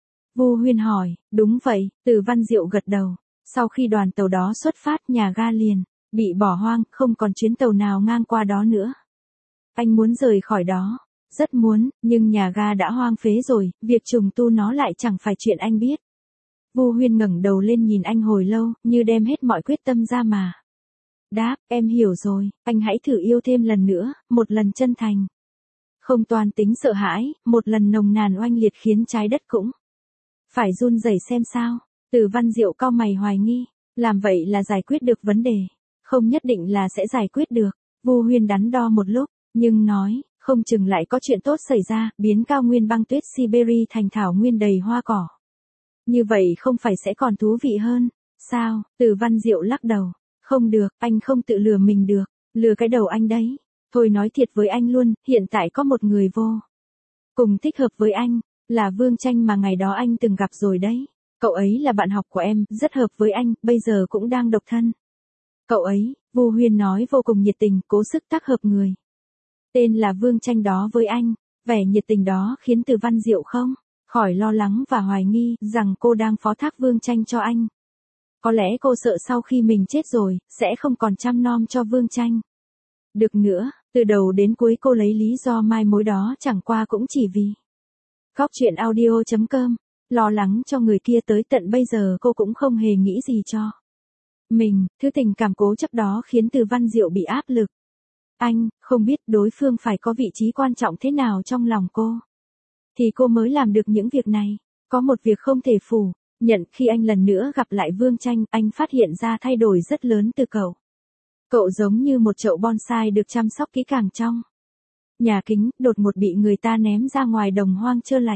Vu Huyên hỏi, đúng vậy, Từ Văn Diệu gật đầu. Sau khi đoàn tàu đó xuất phát, nhà ga liền bị bỏ hoang, không còn chuyến tàu nào ngang qua đó nữa. Anh muốn rời khỏi đó, rất muốn, nhưng nhà ga đã hoang phế rồi, việc trùng tu nó lại chẳng phải chuyện anh biết. Vu Huyên ngẩng đầu lên nhìn anh hồi lâu, như đem hết mọi quyết tâm ra mà. Đáp, em hiểu rồi, anh hãy thử yêu thêm lần nữa, một lần chân thành. Không toan tính sợ hãi, một lần nồng nàn oanh liệt khiến trái đất cũng phải run rẩy xem sao. Từ Văn Diệu cau mày hoài nghi, làm vậy là giải quyết được vấn đề, không nhất định là sẽ giải quyết được. Vu Huyên đắn đo một lúc, nhưng nói, không chừng lại có chuyện tốt xảy ra, biến cao nguyên băng tuyết Siberia thành thảo nguyên đầy hoa cỏ. Như vậy không phải sẽ còn thú vị hơn, sao? Từ Văn Diệu lắc đầu, không được, anh không tự lừa mình được, lừa cái đầu anh đấy. Thôi nói thiệt với anh luôn, hiện tại có một người vô cùng thích hợp với anh, là Vương Tranh mà ngày đó anh từng gặp rồi đấy. Cậu ấy là bạn học của em, rất hợp với anh, bây giờ cũng đang độc thân. Cậu ấy, Vu Huyên nói vô cùng nhiệt tình, cố sức tác hợp người tên là Vương Tranh đó với anh. Vẻ nhiệt tình đó khiến Từ Văn Diệu không khỏi lo lắng và hoài nghi rằng cô đang phó thác Vương Tranh cho anh. Có lẽ cô sợ sau khi mình chết rồi, sẽ không còn chăm nom cho Vương Tranh được nữa. Từ đầu đến cuối cô lấy lý do mai mối đó chẳng qua cũng chỉ vì Góc truyện audio chấm com, lo lắng cho người kia tới tận bây giờ cô cũng không hề nghĩ gì cho mình. Thứ tình cảm cố chấp đó khiến Từ Văn Diệu bị áp lực. Anh không biết đối phương phải có vị trí quan trọng thế nào trong lòng cô, thì cô mới làm được những việc này. Có một việc không thể phủ nhận, khi anh lần nữa gặp lại Vương Tranh, anh phát hiện ra thay đổi rất lớn từ cậu. Cậu giống như một chậu bonsai được chăm sóc kỹ càng trong nhà kính, đột ngột bị người ta ném ra ngoài đồng hoang trơ lạnh.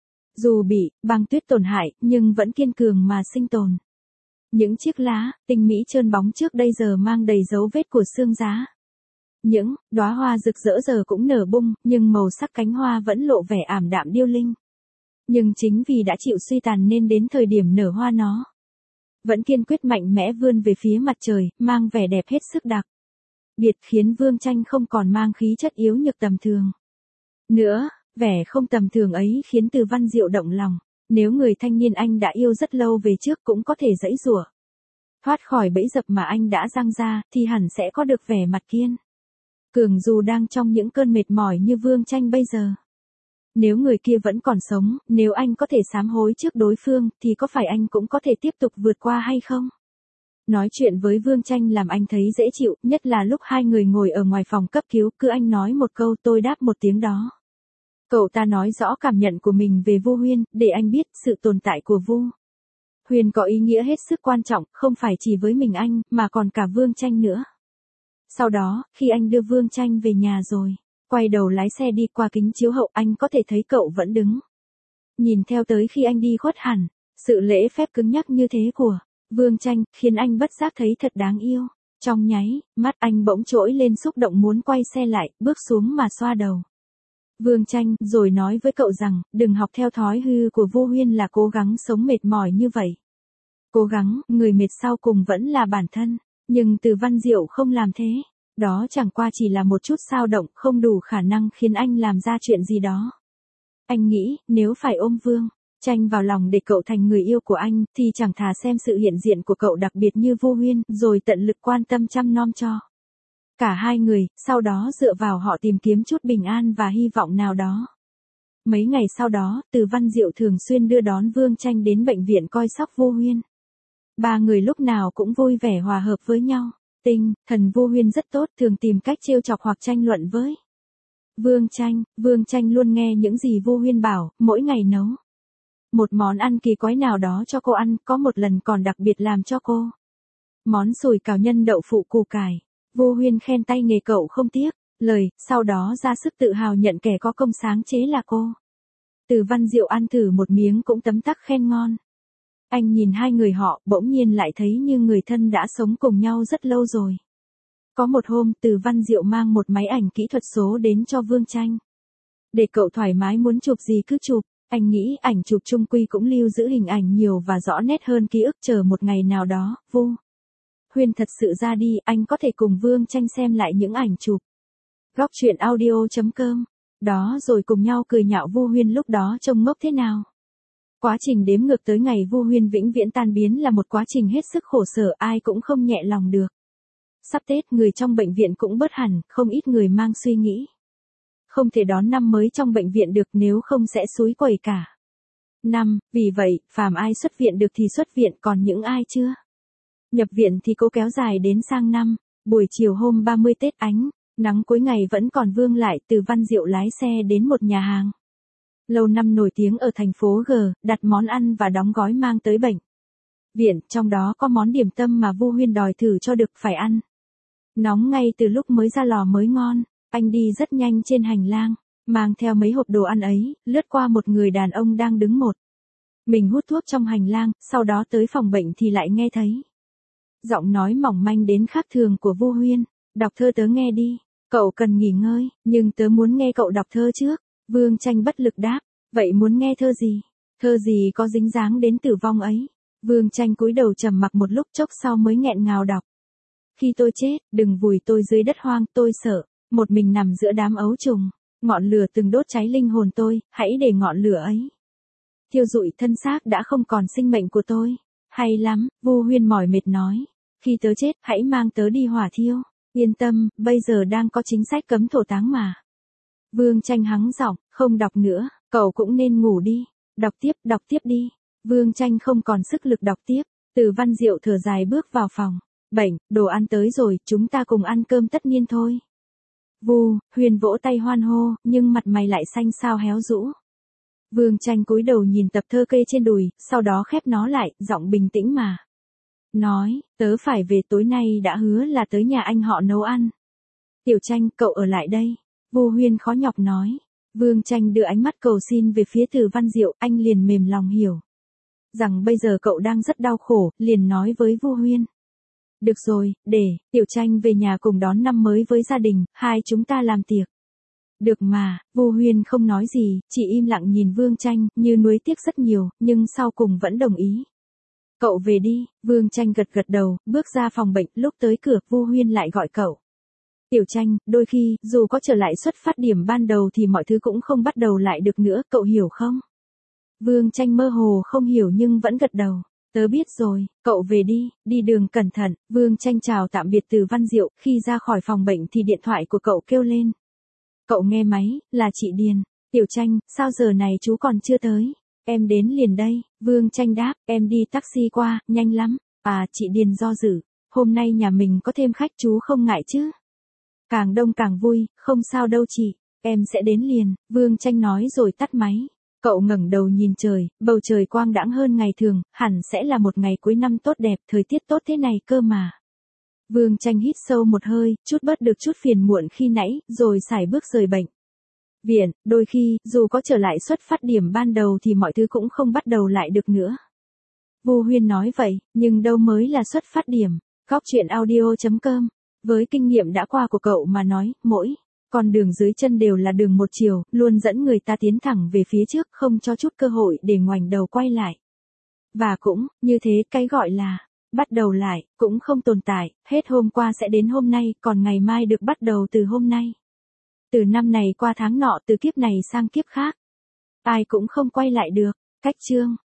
Dù bị băng tuyết tổn hại, nhưng vẫn kiên cường mà sinh tồn. Những chiếc lá tinh mỹ trơn bóng trước đây giờ mang đầy dấu vết của sương giá. Những đóa hoa rực rỡ giờ cũng nở bung, nhưng màu sắc cánh hoa vẫn lộ vẻ ảm đạm điêu linh. Nhưng chính vì đã chịu suy tàn nên đến thời điểm nở hoa nó vẫn kiên quyết mạnh mẽ vươn về phía mặt trời, mang vẻ đẹp hết sức đặc biệt, khiến Vương Tranh không còn mang khí chất yếu nhược tầm thường nữa. Vẻ không tầm thường ấy khiến Từ Văn Diệu động lòng. Nếu người thanh niên anh đã yêu rất lâu về trước cũng có thể giãy giụa thoát khỏi bẫy dập mà anh đã giăng ra, thì hẳn sẽ có được vẻ mặt kiên cường dù đang trong những cơn mệt mỏi như Vương Tranh bây giờ. Nếu người kia vẫn còn sống, nếu anh có thể sám hối trước đối phương, thì có phải anh cũng có thể tiếp tục vượt qua hay không? Nói chuyện với Vương Tranh làm anh thấy dễ chịu, nhất là lúc hai người ngồi ở ngoài phòng cấp cứu, cứ anh nói một câu tôi đáp một tiếng đó. Cậu ta nói rõ cảm nhận của mình về Vu Huyên, để anh biết sự tồn tại của Vu Huyên có ý nghĩa hết sức quan trọng, không phải chỉ với mình anh, mà còn cả Vương Tranh nữa. Sau đó, khi anh đưa Vương Tranh về nhà rồi, quay đầu lái xe đi qua kính chiếu hậu, anh có thể thấy cậu vẫn đứng nhìn theo tới khi anh đi khuất hẳn. Sự lễ phép cứng nhắc như thế của Vương Tranh khiến anh bất giác thấy thật đáng yêu. Trong nháy mắt anh bỗng trỗi lên xúc động muốn quay xe lại, bước xuống mà xoa đầu Vương Tranh, rồi nói với cậu rằng, đừng học theo thói hư của Vu Huyên là cố gắng sống mệt mỏi như vậy. Cố gắng, người mệt sau cùng vẫn là bản thân. Nhưng Từ Văn Diệu không làm thế. Đó chẳng qua chỉ là một chút xao động, không đủ khả năng khiến anh làm ra chuyện gì đó. Anh nghĩ, nếu phải ôm Vương Tranh vào lòng để cậu thành người yêu của anh, thì chẳng thà xem sự hiện diện của cậu đặc biệt như Vu Huyên, rồi tận lực quan tâm chăm nom cho cả hai người, sau đó dựa vào họ tìm kiếm chút bình an và hy vọng nào đó. Mấy ngày sau đó, Từ Văn Diệu thường xuyên đưa đón Vương Tranh đến bệnh viện coi sóc Vu Huyên. Ba người lúc nào cũng vui vẻ hòa hợp với nhau. Tinh thần Vu Huyên rất tốt, thường tìm cách trêu chọc hoặc tranh luận với Vương Tranh. Vương Tranh luôn nghe những gì Vu Huyên bảo, mỗi ngày nấu một món ăn kỳ quái nào đó cho cô ăn, có một lần còn đặc biệt làm cho cô món sủi cảo nhân đậu phụ củ cải. Vu Huyên khen tay nghề cậu không tiếc lời, sau đó ra sức tự hào nhận kẻ có công sáng chế là cô. Từ Văn Diệu ăn thử một miếng cũng tấm tắc khen ngon. Anh nhìn hai người họ, bỗng nhiên lại thấy như người thân đã sống cùng nhau rất lâu rồi. Có một hôm, Từ Văn Diệu mang một máy ảnh kỹ thuật số đến cho Vương Tranh. Để cậu thoải mái muốn chụp gì cứ chụp, anh nghĩ ảnh chụp chung quy cũng lưu giữ hình ảnh nhiều và rõ nét hơn ký ức, chờ một ngày nào đó, Vu Huyên thật sự ra đi, anh có thể cùng Vương Tranh xem lại những ảnh chụp. Góc truyện audio chấm com. Đó rồi cùng nhau cười nhạo Vu Huyên lúc đó trông ngốc thế nào. Quá trình đếm ngược tới ngày Vu Huyên vĩnh viễn tan biến là một quá trình hết sức khổ sở, ai cũng không nhẹ lòng được. Sắp Tết, người trong bệnh viện cũng bớt hẳn, không ít người mang suy nghĩ. Không thể đón năm mới trong bệnh viện được, nếu không sẽ xúi quẩy cả năm, vì vậy, phàm ai xuất viện được thì xuất viện, còn những ai chưa nhập viện thì cố kéo dài đến sang năm. Buổi chiều hôm ba mươi Tết, ánh nắng cuối ngày vẫn còn vương lại, Từ Văn Diệu lái xe đến một nhà hàng lâu năm nổi tiếng ở thành phố G, đặt món ăn và đóng gói mang tới bệnh viện, trong đó có món điểm tâm mà Vu Huyên đòi thử cho được, phải ăn nóng ngay từ lúc mới ra lò mới ngon. Anh đi rất nhanh trên hành lang, mang theo mấy hộp đồ ăn ấy, lướt qua một người đàn ông đang đứng một mình hút thuốc trong hành lang, sau đó tới phòng bệnh thì lại nghe thấy giọng nói mỏng manh đến khác thường của Vu Huyên. Đọc thơ tớ nghe đi, cậu cần nghỉ ngơi, nhưng tớ muốn nghe cậu đọc thơ trước. Vương Tranh bất lực đáp, vậy muốn nghe thơ gì? Thơ gì có dính dáng đến tử vong ấy? Vương Tranh cúi đầu trầm mặc một lúc, chốc sau mới nghẹn ngào đọc. Khi tôi chết, đừng vùi tôi dưới đất hoang, tôi sợ một mình nằm giữa đám ấu trùng, ngọn lửa từng đốt cháy linh hồn tôi, hãy để ngọn lửa ấy thiêu rụi thân xác đã không còn sinh mệnh của tôi. Hay lắm, Vu Huyên mỏi mệt nói, khi tớ chết, hãy mang tớ đi hỏa thiêu. Yên tâm, bây giờ đang có chính sách cấm thổ táng mà. Vương Tranh hắng giọng, không đọc nữa, cậu cũng nên ngủ đi. Đọc tiếp, đọc tiếp đi. Vương Tranh không còn sức lực đọc tiếp. Từ Văn Diệu thở dài bước vào phòng bệnh, đồ ăn tới rồi, chúng ta cùng ăn cơm tất niên thôi. Vu Huyên vỗ tay hoan hô, nhưng mặt mày lại xanh xao héo rũ. Vương Tranh cúi đầu nhìn tập thơ kê trên đùi, sau đó khép nó lại, giọng bình tĩnh mà nói, tớ phải về, tối nay đã hứa là tới nhà anh họ nấu ăn. Tiểu Tranh, cậu ở lại đây. Vu Huyên khó nhọc nói. Vương Tranh đưa ánh mắt cầu xin về phía Từ Văn Diệu, anh liền mềm lòng hiểu rằng bây giờ cậu đang rất đau khổ, liền nói với Vu Huyên. Được rồi, để Tiểu Tranh về nhà cùng đón năm mới với gia đình, hai chúng ta làm tiệc. Được mà. Vu Huyên không nói gì, chỉ im lặng nhìn Vương Tranh, như nuối tiếc rất nhiều, nhưng sau cùng vẫn đồng ý. Cậu về đi. Vương Tranh gật gật đầu, bước ra phòng bệnh, lúc tới cửa, Vu Huyên lại gọi cậu. Tiểu Tranh, đôi khi, dù có trở lại xuất phát điểm ban đầu thì mọi thứ cũng không bắt đầu lại được nữa, cậu hiểu không? Vương Tranh mơ hồ không hiểu nhưng vẫn gật đầu. Tớ biết rồi, cậu về đi, đi đường cẩn thận. Vương Tranh chào tạm biệt Từ Văn Diệu, khi ra khỏi phòng bệnh thì điện thoại của cậu kêu lên. Cậu nghe máy, là chị Điền. Tiểu Tranh, sao giờ này chú còn chưa tới? Em đến liền đây. Vương Tranh đáp, em đi taxi qua, nhanh lắm. À, chị Điền do dự, hôm nay nhà mình có thêm khách, chú không ngại chứ? Càng đông càng vui, không sao đâu chị, em sẽ đến liền. Vương Tranh nói rồi tắt máy. Cậu ngẩng đầu nhìn trời, bầu trời quang đãng hơn ngày thường, hẳn sẽ là một ngày cuối năm tốt đẹp, thời tiết tốt thế này cơ mà. Vương Tranh hít sâu một hơi, chút bớt được chút phiền muộn khi nãy, rồi sải bước rời bệnh viện. Đôi khi, dù có trở lại xuất phát điểm ban đầu thì mọi thứ cũng không bắt đầu lại được nữa. Vu Huyên nói vậy, nhưng đâu mới là xuất phát điểm. Góc truyện audio chấm com. Với kinh nghiệm đã qua của cậu mà nói, mỗi con đường dưới chân đều là đường một chiều, luôn dẫn người ta tiến thẳng về phía trước, không cho chút cơ hội để ngoảnh đầu quay lại. Và cũng, như thế, cái gọi là bắt đầu lại, cũng không tồn tại, hết hôm qua sẽ đến hôm nay, còn ngày mai được bắt đầu từ hôm nay. Từ năm này qua tháng nọ, từ kiếp này sang kiếp khác. Ai cũng không quay lại được. Cách chương